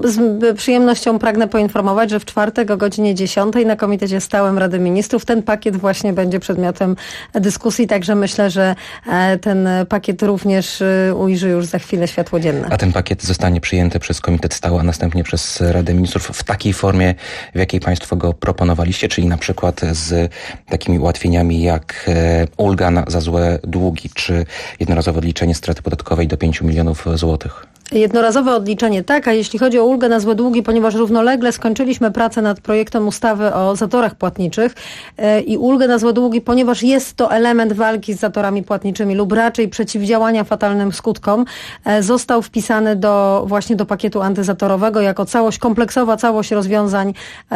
Z przyjemnością pragnę poinformować, że w czwartek o godzinie 10 na Komitecie Stałym Rady Ministrów ten pakiet właśnie będzie przedmiotem dyskusji, także myślę, że ten pakiet również ujrzy już za chwilę światło dzienne. A ten pakiet zostanie przyjęty przez Komitet Stały, a następnie przez Radę Ministrów w takiej formie, w jakiej Państwo go proponowaliście, czyli na przykład z takimi ułatwieniami jak ulga za złe długi, czy jednorazowe odliczenie straty podatkowej do 5 milionów złotych. Jednorazowe odliczenie tak, a jeśli chodzi o ulgę na złe długi, ponieważ równolegle skończyliśmy pracę nad projektem ustawy o zatorach płatniczych i ulgę na złe długi, ponieważ jest to element walki z zatorami płatniczymi lub raczej przeciwdziałania fatalnym skutkom, został wpisany właśnie do pakietu antyzatorowego jako całość, kompleksowa całość rozwiązań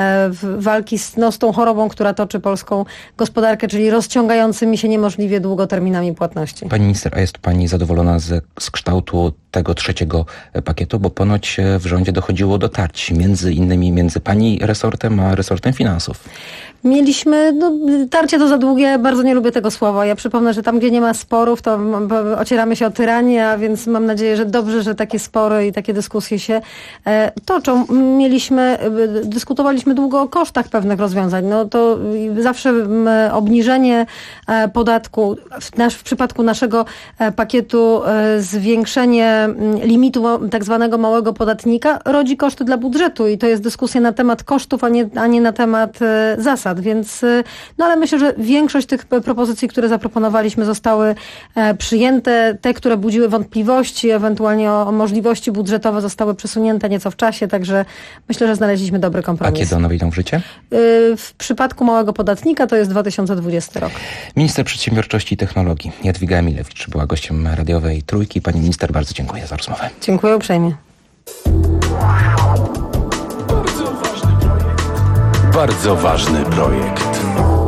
walki z tą chorobą, która toczy polską gospodarkę, czyli rozciągającymi się niemożliwie długoterminami płatności. Pani minister, a jest Pani zadowolona z kształtu tego trzeciego pakietu, bo ponoć w rządzie dochodziło do tarć, między innymi między pani resortem a resortem finansów. Mieliśmy, tarcie to za długie, bardzo nie lubię tego słowa. Ja przypomnę, że tam, gdzie nie ma sporów, to ocieramy się o tyranię, a więc mam nadzieję, że dobrze, że takie spory i takie dyskusje się toczą. Dyskutowaliśmy długo o kosztach pewnych rozwiązań. No to zawsze obniżenie podatku, w przypadku naszego pakietu zwiększenie limitu tak zwanego małego podatnika rodzi koszty dla budżetu i to jest dyskusja na temat kosztów, a nie na temat zasad. Więc, ale myślę, że większość tych propozycji, które zaproponowaliśmy, zostały przyjęte. Te, które budziły wątpliwości, ewentualnie o możliwości budżetowe, zostały przesunięte nieco w czasie, także myślę, że znaleźliśmy dobry kompromis. A kiedy one wejdą w życie? W przypadku małego podatnika to jest 2020 rok. Minister Przedsiębiorczości i Technologii Jadwiga Emilewicz była gościem radiowej Trójki. Pani minister, bardzo dziękuję za rozmowę. Dziękuję uprzejmie. Bardzo ważny projekt.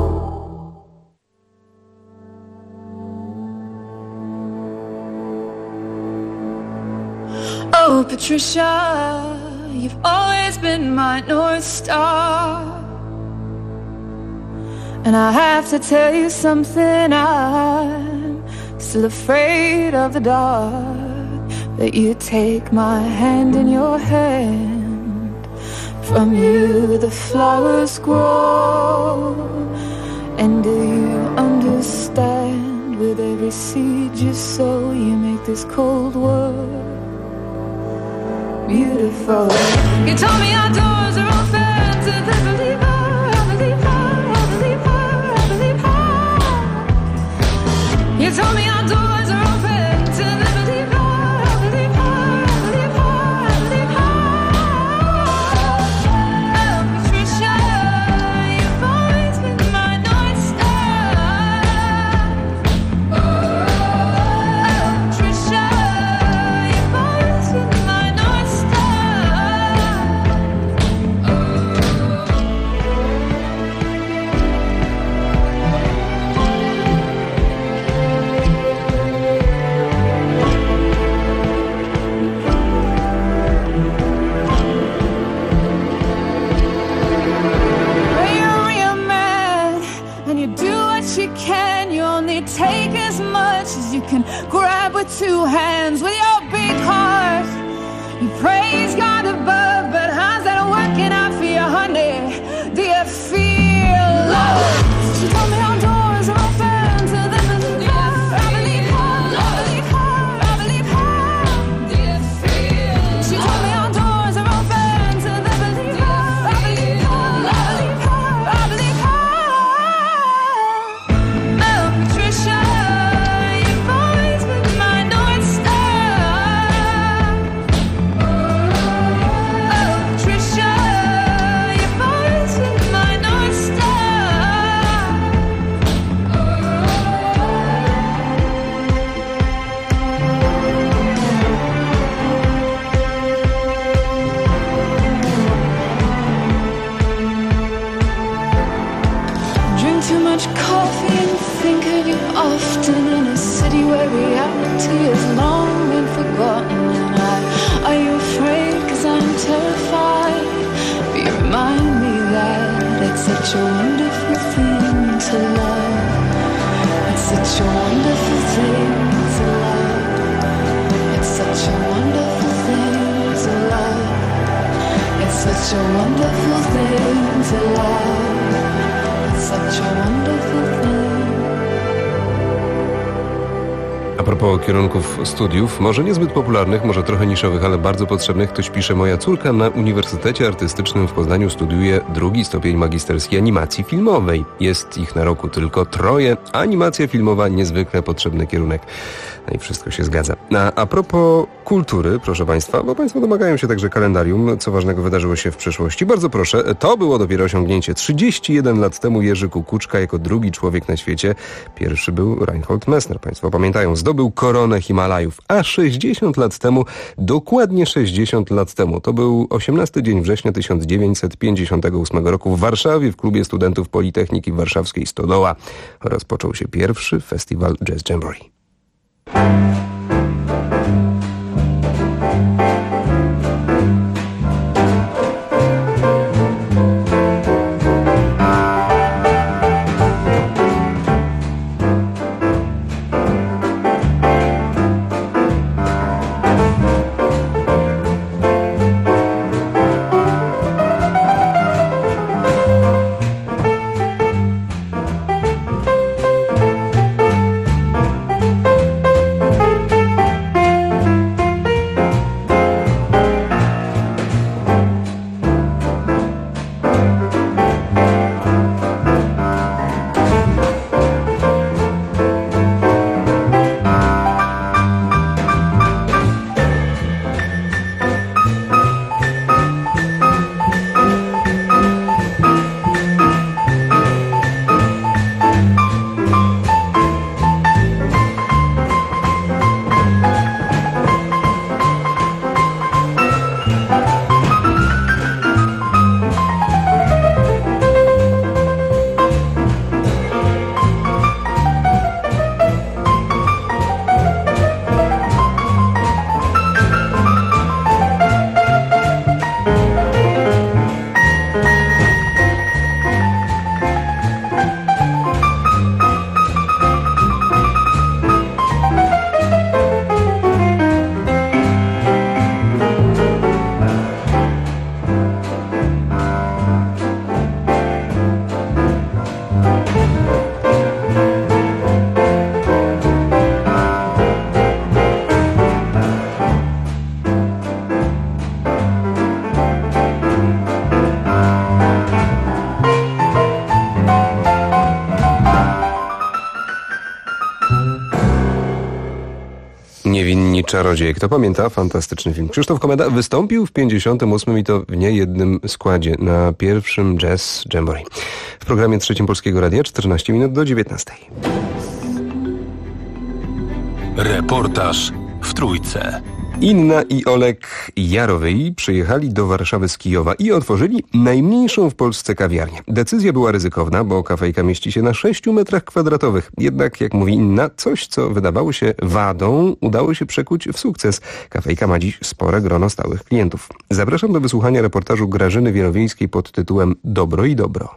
Oh, Patricia, you've always been my North Star. And I have to tell you something, I'm still afraid of the dark. That you take my hand in your hand. From you the flowers grow. And do you understand? With every seed you sow, you make this cold world beautiful. You told me our doors are open to the believer, I believe her, I believe her, I believe her. You told me our doors are open to the believer, I believe her, I believe her, I believe her. Oh, Patricia, you've always been my North Star. Oh, Patricia, you've always been my North Star. When you're a real man and you do what you can, you only take as much as you can grab with two hands. With your big heart, you praise God above, but how's that working out for you, honey? Do you feel love? She told me our doors are open to the believer. I believe her, I believe her, I believe her. Do you feel? She told me our doors are open to the believer. I believe her, I believe her, I believe her. Oh, Patricia, you've always been my North Star. Oh, Patricia, you've always been my North Star. Drink too much coffee and think of you often in a city where reality is long been forgotten. And are you afraid? 'Cause I'm terrified. But you remind me that it's such a wonderful thing to love. It's such a wonderful thing to love. It's such a wonderful thing to love. It's such a wonderful thing to love. It's such a wonderful thing. A propos kierunków studiów, może niezbyt popularnych, może trochę niszowych, ale bardzo potrzebnych, ktoś pisze: moja córka na Uniwersytecie Artystycznym w Poznaniu studiuje 2. stopień magisterski animacji filmowej. Jest ich na roku tylko 3. Animacja filmowa, niezwykle potrzebny kierunek. No i wszystko się zgadza. A propos kultury, proszę Państwa, bo Państwo domagają się także kalendarium, co ważnego wydarzyło się w przeszłości. Bardzo proszę, to było dopiero osiągnięcie. 31 lat temu Jerzy Kukuczka jako drugi człowiek na świecie, pierwszy był Reinhold Messner, Państwo pamiętają, zdobył koronę Himalajów, a 60 lat temu, dokładnie 60 lat temu, to był 18 dzień września 1958 roku w Warszawie w klubie studentów Politechniki Warszawskiej Stodoła rozpoczął się pierwszy festiwal Jazz Jamboree. Niewinni czarodzieje. Kto pamięta? Fantastyczny film. Krzysztof Komeda wystąpił w 58 i to w niejednym składzie na pierwszym Jazz Jamboree. W programie Trzecim Polskiego Radia 14 minut do 19. Reportaż w Trójce. Inna i Olek Jarowej przyjechali do Warszawy z Kijowa i otworzyli najmniejszą w Polsce kawiarnię. Decyzja była ryzykowna, bo kafejka mieści się na 6 metrach kwadratowych. Jednak, jak mówi Inna, coś, co wydawało się wadą, udało się przekuć w sukces. Kafejka ma dziś spore grono stałych klientów. Zapraszam do wysłuchania reportażu Grażyny Wielowiejskiej pod tytułem Dobro i dobro.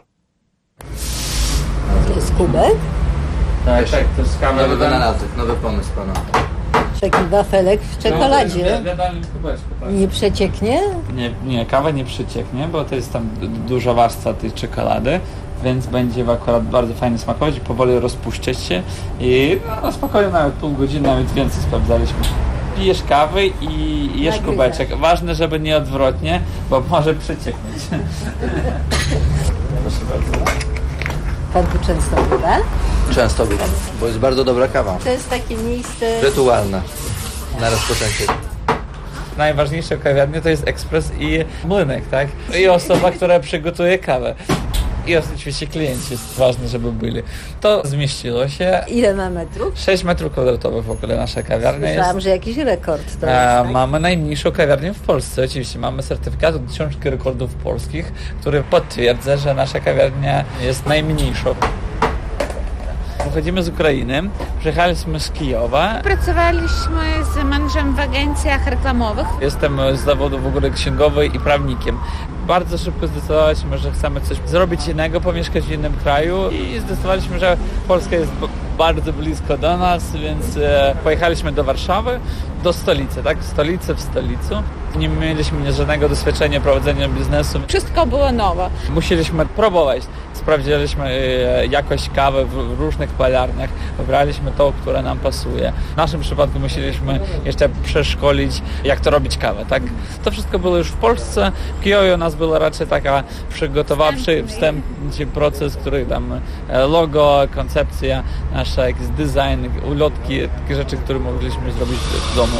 To jest kubek? Tak, to jest kawa. Nowy pomysł pana. Taki wafelek w czekoladzie. Tak. Nie przecieknie? Nie, kawa nie przecieknie, bo to jest tam duża warstwa tej czekolady, więc będzie akurat bardzo fajnie smakować i powoli rozpuszczać się i no, spokojnie nawet pół godziny, nawet więcej sprawdzaliśmy. Pijesz kawę i jesz kubeczek. Ważne, żeby nie odwrotnie, bo może przecieknąć. Proszę bardzo. Pan tu często bywa? Często bywa, bo jest bardzo dobra kawa. To jest takie miejsce... Rytualne na rozpoczęcie. Najważniejsze w kawiarni to jest ekspres i młynek, tak? I osoba, która przygotuje kawę. I oczywiście klienci jest ważne, żeby byli. To zmieściło się. Ile ma metrów? 6 metrów kwadratowych w ogóle nasza kawiarnia jest. Myślałam, że jakiś rekord to jest, tak? Mamy najmniejszą kawiarnię w Polsce. Oczywiście mamy certyfikat od Książki Rekordów Polskich, który potwierdza, że nasza kawiarnia jest najmniejszą. Pochodzimy z Ukrainy, przyjechaliśmy z Kijowa. Pracowaliśmy z mężem w agencjach reklamowych. Jestem z zawodu w ogóle księgowy i prawnikiem. Bardzo szybko zdecydowaliśmy, że chcemy coś zrobić innego, pomieszkać w innym kraju i zdecydowaliśmy, że Polska jest bardzo blisko do nas, więc pojechaliśmy do Warszawy, do stolicy, tak? Stolicy w stolicy. Nie mieliśmy żadnego doświadczenia prowadzenia biznesu. Wszystko było nowe. Musieliśmy próbować. Sprawdziliśmy jakość kawy w różnych palarniach. Wybraliśmy to, które nam pasuje. W naszym przypadku musieliśmy jeszcze przeszkolić, jak to robić kawę, tak? To wszystko było już w Polsce. W Kijowie u nas był raczej taka przygotowawczy, wstępny proces, który tam logo, koncepcja nasza, jakiś design, ulotki, takie rzeczy, które mogliśmy zrobić w domu.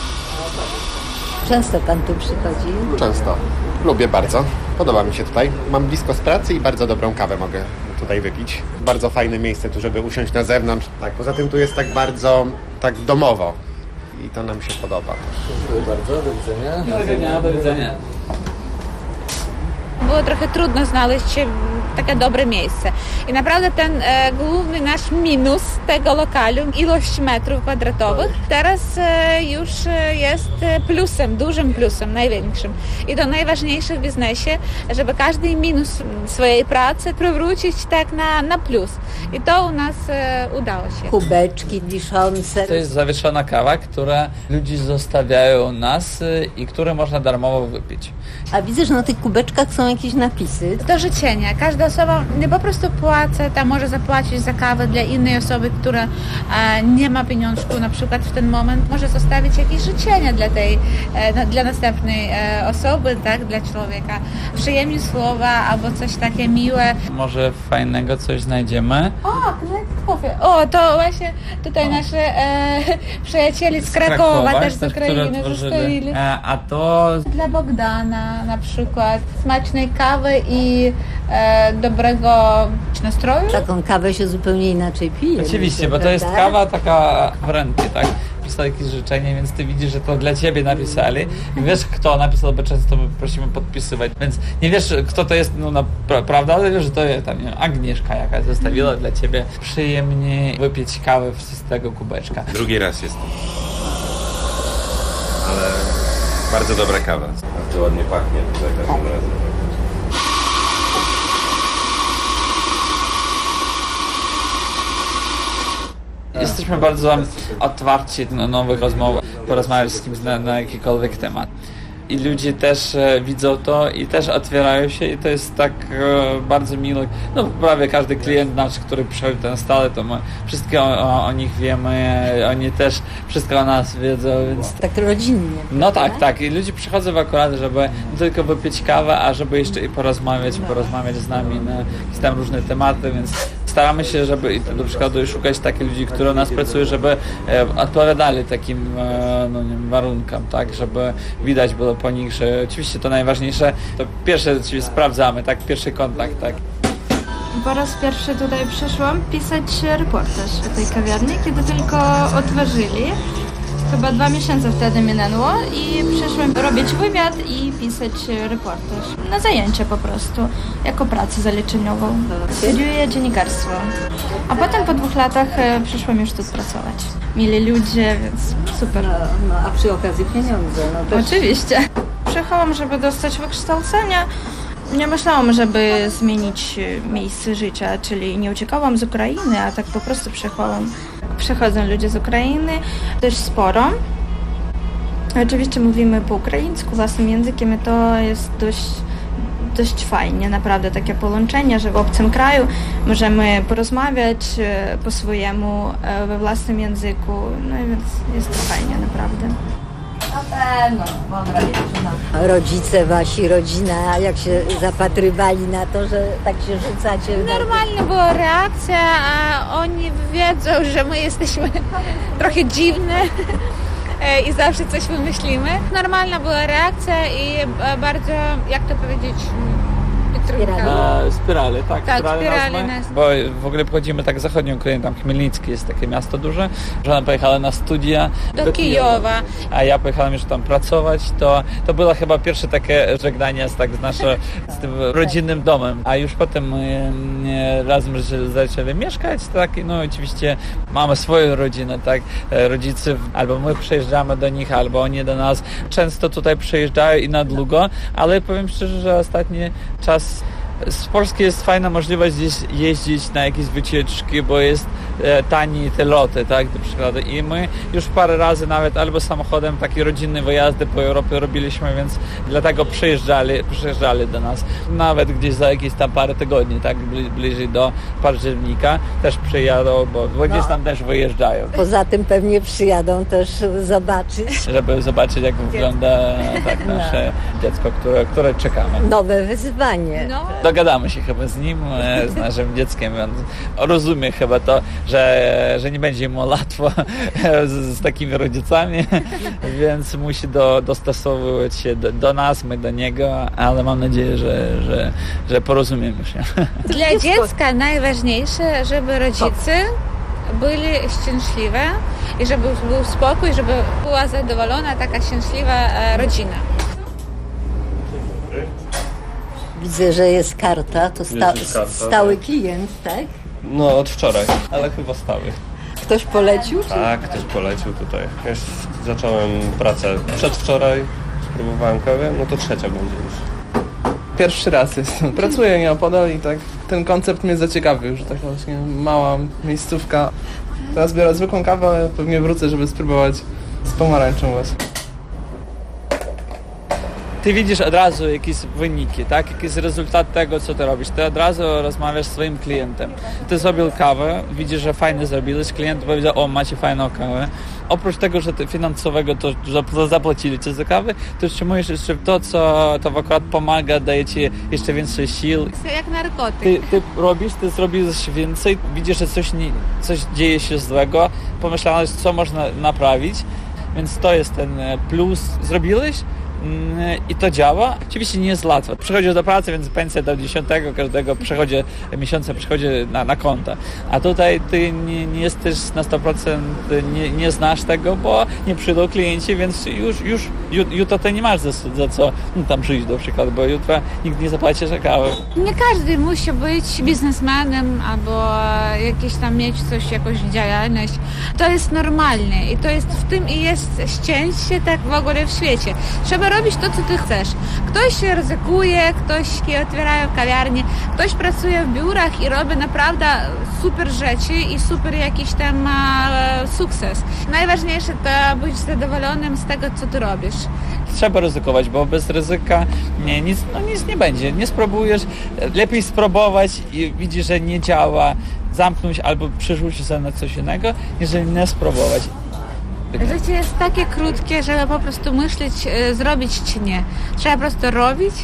Często pan tu przychodzi? Często. Lubię bardzo. Podoba mi się tutaj. Mam blisko z pracy i bardzo dobrą kawę mogę tutaj wypić. Bardzo fajne miejsce tu, żeby usiąść na zewnątrz. Tak, poza tym tu jest tak bardzo tak domowo. I to nam się podoba. Dziękuję bardzo. Do widzenia. Do widzenia. Było trochę trudno znaleźć takie dobre miejsce. I naprawdę ten główny nasz minus tego lokalu, ilość metrów kwadratowych, teraz już jest plusem, dużym plusem, największym. I to najważniejsze w biznesie, żeby każdy minus swojej pracy przewrócić tak na plus. I to u nas udało się. Kubeczki wiszące. To jest zawieszona kawa, która ludzie zostawiają nas i które można darmowo wypić. A widzę, że na tych kubeczkach są jakieś napisy. Do życzenia. Każda osoba nie po prostu płaci, tam może zapłacić za kawę dla innej osoby, która nie ma pieniążku na przykład w ten moment. Może zostawić jakieś życzenia dla następnej osoby, tak, dla człowieka. Przyjemne słowa albo coś takie miłe. Może fajnego coś znajdziemy. O, to właśnie tutaj nasze przyjaciele z Krakowa też z Ukrainy zostawili. A to dla Bogdana na przykład. Smacznej kawy i dobrego nastroju. Taką kawę się zupełnie inaczej pije. Oczywiście, bo to jest kawa taka wręcza, tak? Pisali jakieś życzenie, więc ty widzisz, że to dla ciebie napisali. I wiesz, kto napisał, bo często my prosimy podpisywać, więc nie wiesz, kto to jest, no prawda, ale wiesz, że to jest tam, nie wiem, Agnieszka jakaś zostawiła dla ciebie przyjemnie wypić kawę z tego kubeczka. Drugi raz jestem. Ale bardzo dobra kawa. Bardzo ładnie pachnie tutaj każdym razem. Jesteśmy bardzo otwarci na nowych rozmowach, porozmawiać z kimś na jakikolwiek temat. I ludzie też widzą to i też otwierają się i to jest tak bardzo miłe. No prawie każdy klient nasz, który przychodzi na stałe, to my wszystko o nich wiemy, oni też wszystko o nas wiedzą, więc... Tak rodzinnie. No tak. I ludzie przychodzą akurat, żeby nie tylko wypić kawę, a żeby jeszcze i porozmawiać z nami na jakieś tam różne tematy, więc Staramy się, żeby do przykładu szukać takich ludzi, którzy u nas pracują, żeby odpowiadali takim warunkom, tak, żeby widać było po nich, że oczywiście to najważniejsze, to pierwsze sprawdzamy, tak, pierwszy kontakt, tak. Po raz pierwszy tutaj przyszłam pisać reportaż w tej kawiarni, kiedy tylko otworzyli. Chyba 2 miesiące wtedy minęło i przyszłam robić wywiad i pisać reportaż. Na zajęcia po prostu, jako pracę zaliczeniową. Studiuję dziennikarstwo. A potem po 2 latach przyszłam już tu pracować. Mili ludzie, więc super. A przy okazji pieniądze. Oczywiście. Przyjechałam, żeby dostać wykształcenie. Nie myślałam, żeby zmienić miejsce życia, czyli nie uciekałam z Ukrainy, a tak po prostu przyjechałam. Przychodzą ludzie z Ukrainy, dość sporo. Oczywiście mówimy po ukraińsku, własnym językiem i to jest dość fajnie, naprawdę takie połączenie, że w obcym kraju możemy porozmawiać po swojemu we własnym języku, no i więc jest to fajnie, naprawdę. Rodzice wasi, rodzina, jak się zapatrywali na to, że tak się rzucacie? Normalna była reakcja, a oni wiedzą, że my jesteśmy trochę dziwne i zawsze coś wymyślimy. Normalna była reakcja i bardzo, jak to powiedzieć... Spirale, tak. Tak, spirale nas. Bo w ogóle pochodzimy tak zachodnią Ukrainą, tam Chmielnicki jest takie miasto duże. Żona pojechała na studia do Kijowa. A ja pojechałem już tam pracować. To było chyba pierwsze takie żegnanie z tym rodzinnym domem. A już potem razem zaczęli mieszkać, tak, no oczywiście mamy swoją rodzinę, tak, rodziców, albo my przyjeżdżamy do nich, albo oni do nas. Często tutaj przyjeżdżają i na długo, ale powiem szczerze, że ostatni czas z Polski jest fajna możliwość gdzieś jeździć na jakieś wycieczki, bo jest tani te loty, tak, do przykładu. I my już parę razy nawet albo samochodem takie rodzinne wyjazdy po Europie robiliśmy, więc dlatego przyjeżdżali do nas. Nawet gdzieś za jakieś tam parę tygodni, tak, bliżej do października też przyjadą, bo gdzieś tam też wyjeżdżają. Poza tym pewnie przyjadą też zobaczyć. Żeby zobaczyć, jak wygląda tak nasze dziecko, które czekamy. Nowe wyzwanie. No. Dogadamy się chyba z nim, z naszym dzieckiem. On rozumie chyba to, że nie będzie mu łatwo z takimi rodzicami, więc musi dostosowywać się do nas, my do niego, ale mam nadzieję, że porozumiemy się. Dla dziecka najważniejsze, żeby rodzice byli szczęśliwi i żeby był spokój, żeby była zadowolona taka szczęśliwa rodzina. Widzę, że jest karta, to stały klient, tak? No od wczoraj, ale chyba stały. Ktoś polecił? Czy? Tak, ktoś polecił tutaj. Już zacząłem pracę przedwczoraj, spróbowałem kawę, no to trzecia będzie już. Pierwszy raz jestem. Pracuję nieopodal i tak ten koncept mnie zaciekawił, że tak właśnie mała miejscówka. Teraz biorę zwykłą kawę, ale pewnie wrócę, żeby spróbować z pomarańczą właśnie. Ty widzisz od razu jakieś wyniki, tak? Jakiś rezultat tego, co ty robisz. Ty od razu rozmawiasz z swoim klientem. Ty zrobił kawę, widzisz, że fajnie zrobiłeś, klient powiedział, o, macie fajną kawę. Oprócz tego, że ty finansowego to zapłacili ci za kawę, to otrzymujesz jeszcze to, co to akurat pomaga, daje ci jeszcze więcej sił. Jak narkotyk. Ty zrobisz więcej, widzisz, że coś dzieje się złego, pomyślałeś, co można naprawić, więc to jest ten plus. Zrobiłeś i to działa. Oczywiście nie jest łatwo. Przychodzisz do pracy, więc pensja do 10 każdego miesiąca przychodzi na konto. A tutaj ty nie jesteś na 100%, nie znasz tego, bo nie przyjdą klienci, więc już jutro ty nie masz za co tam przyjść do przykładu, bo jutro nikt nie zapłaci za kawę. Nie każdy musi być biznesmenem albo jakieś tam mieć jakąś działalność. To jest normalne i to jest w tym i jest szczęście tak w ogóle w świecie. Trzeba robić to, co ty chcesz. Ktoś ryzykuje, ktoś otwiera kawiarnię, ktoś pracuje w biurach i robi naprawdę super rzeczy i super jakiś tam sukces. Najważniejsze to być zadowolonym z tego, co ty robisz. Trzeba ryzykować, bo bez ryzyka nic nie będzie. Nie spróbujesz, lepiej spróbować i widzisz, że nie działa, zamknąć albo przerzucić się na coś innego, jeżeli nie spróbować. Życie jest takie krótkie, żeby po prostu myśleć, zrobić czy nie. Trzeba po prostu robić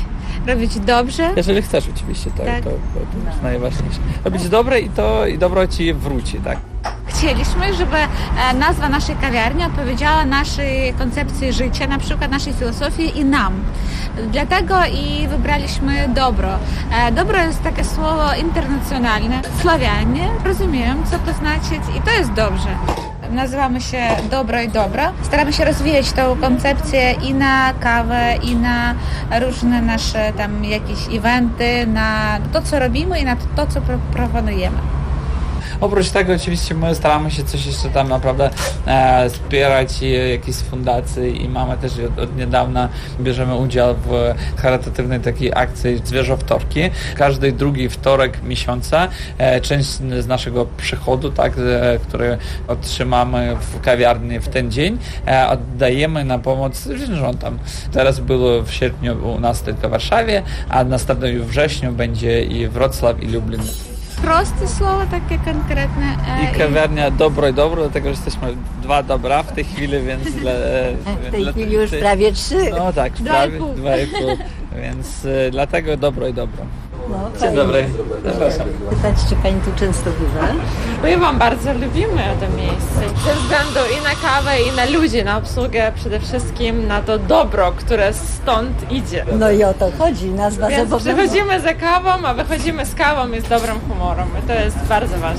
robić dobrze. Jeżeli chcesz oczywiście, tak. To jest najważniejsze. Robić dobre i dobro ci wróci, tak. Chcieliśmy, żeby nazwa naszej kawiarni odpowiedziała naszej koncepcji życia, na przykład naszej filozofii i nam. Dlatego i wybraliśmy dobro. Dobro jest takie słowo internacjonalne. Słowianie rozumieją, co to znaczy i to jest dobrze. Nazywamy się Dobro i Dobro. Staramy się rozwijać tą koncepcję i na kawę, i na różne nasze tam jakieś eventy, na to, co robimy i na to, co proponujemy. Oprócz tego oczywiście my staramy się coś jeszcze tam naprawdę wspierać jakieś fundacje i mamy też od niedawna bierzemy udział w charytatywnej takiej akcji Zwierzowtorki. Każdy drugi wtorek miesiąca część z naszego przychodu, tak, który otrzymamy w kawiarni w ten dzień, oddajemy na pomoc zwierzętom. Teraz było w sierpniu u nas tylko w Warszawie, a następnym wrześniu będzie i Wrocław, i Lublin. Proste słowo, takie konkretne. I kawiarnia Dobro i Dobro, dlatego że jesteśmy 2 dobra w tej chwili, więc... w tej chwili już prawie 3. No tak, prawie 2,5, więc dlatego Dobro i Dobro. No, Dzień dobry, zapraszam. Pytać, czy pani tu często bywa? My wam bardzo lubimy to miejsce. Ze względu i na kawę, i na ludzi, na obsługę, przede wszystkim na to dobro, które stąd idzie. No i o to chodzi, nazwa Więc przychodzimy za kawą, a wychodzimy z kawą i z dobrym humorem. I to jest bardzo ważne.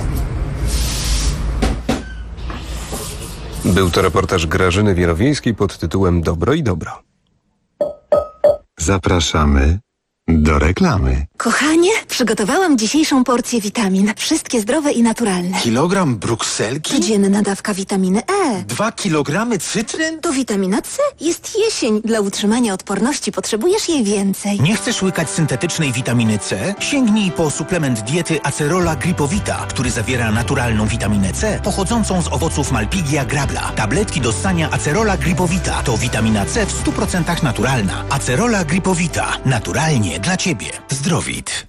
Był to reportaż Grażyny Wielowiejskiej pod tytułem Dobro i Dobro. Zapraszamy do reklamy. Kochanie, przygotowałam dzisiejszą porcję witamin. Wszystkie zdrowe i naturalne. Kilogram brukselki? Codzienna dawka witaminy E. 2 kilogramy cytryn? To witamina C. Jest jesień. Dla utrzymania odporności potrzebujesz jej więcej. Nie chcesz łykać syntetycznej witaminy C? Sięgnij po suplement diety Acerola Gripowita, który zawiera naturalną witaminę C pochodzącą z owoców Malpighia grabla. Tabletki do ssania Acerola Gripowita to witamina C w 100% naturalna. Acerola Gripowita. Naturalnie dla Ciebie. Zdrowit.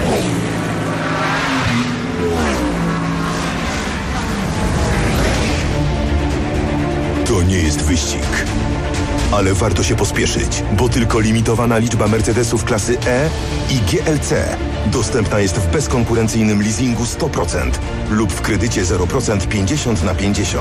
To nie jest wyścig. Ale warto się pospieszyć, bo tylko limitowana liczba Mercedesów klasy E i GLC dostępna jest w bezkonkurencyjnym leasingu 100% lub w kredycie 0% 50/50.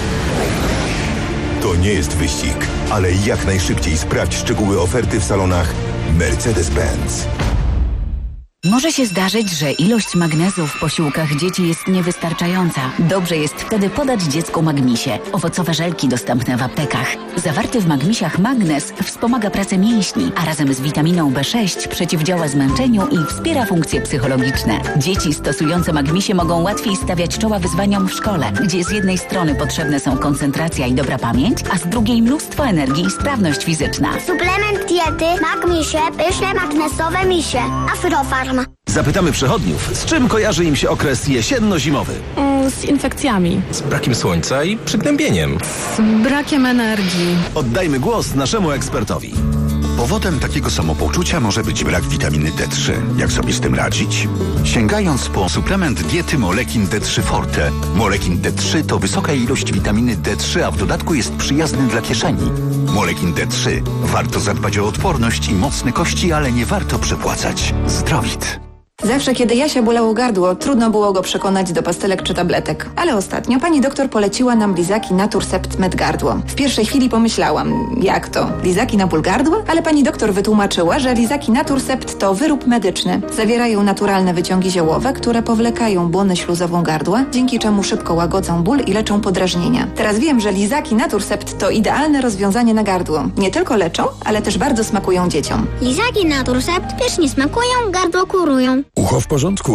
To nie jest wyścig, ale jak najszybciej sprawdź szczegóły oferty w salonach Mercedes-Benz. Może się zdarzyć, że ilość magnezu w posiłkach dzieci jest niewystarczająca. Dobrze jest wtedy podać dziecku Magmisie. Owocowe żelki dostępne w aptekach. Zawarty w Magmisiach magnez wspomaga pracę mięśni, a razem z witaminą B6 przeciwdziała zmęczeniu i wspiera funkcje psychologiczne. Dzieci stosujące Magmisie mogą łatwiej stawiać czoła wyzwaniom w szkole, gdzie z jednej strony potrzebne są koncentracja i dobra pamięć, a z drugiej mnóstwo energii i sprawność fizyczna. Suplement diety Magmisie, pyszne magnesowe misie. Afrofarm. Zapytamy przechodniów, z czym kojarzy im się okres jesienno-zimowy? Z infekcjami. Z brakiem słońca i przygnębieniem. Z brakiem energii. Oddajmy głos naszemu ekspertowi. Powodem takiego samopoczucia może być brak witaminy D3. Jak sobie z tym radzić? Sięgając po suplement diety Molekin D3 Forte. Molekin D3 to wysoka ilość witaminy D3, a w dodatku jest przyjazny dla kieszeni. Molekin D3. Warto zadbać o odporność i mocne kości, ale nie warto przepłacać. Zdrowit. Zawsze, kiedy Jasia bolało gardło, trudno było go przekonać do pastelek czy tabletek. Ale ostatnio pani doktor poleciła nam lizaki Naturcept Med Gardło. W pierwszej chwili pomyślałam, jak to? Lizaki na ból gardła? Ale pani doktor wytłumaczyła, że lizaki Naturcept to wyrób medyczny. Zawierają naturalne wyciągi ziołowe, które powlekają błonę śluzową gardła, dzięki czemu szybko łagodzą ból i leczą podrażnienia. Teraz wiem, że lizaki Naturcept to idealne rozwiązanie na gardło. Nie tylko leczą, ale też bardzo smakują dzieciom. Lizaki Naturcept pysznie smakują, gardło kurują. Ucho w porządku,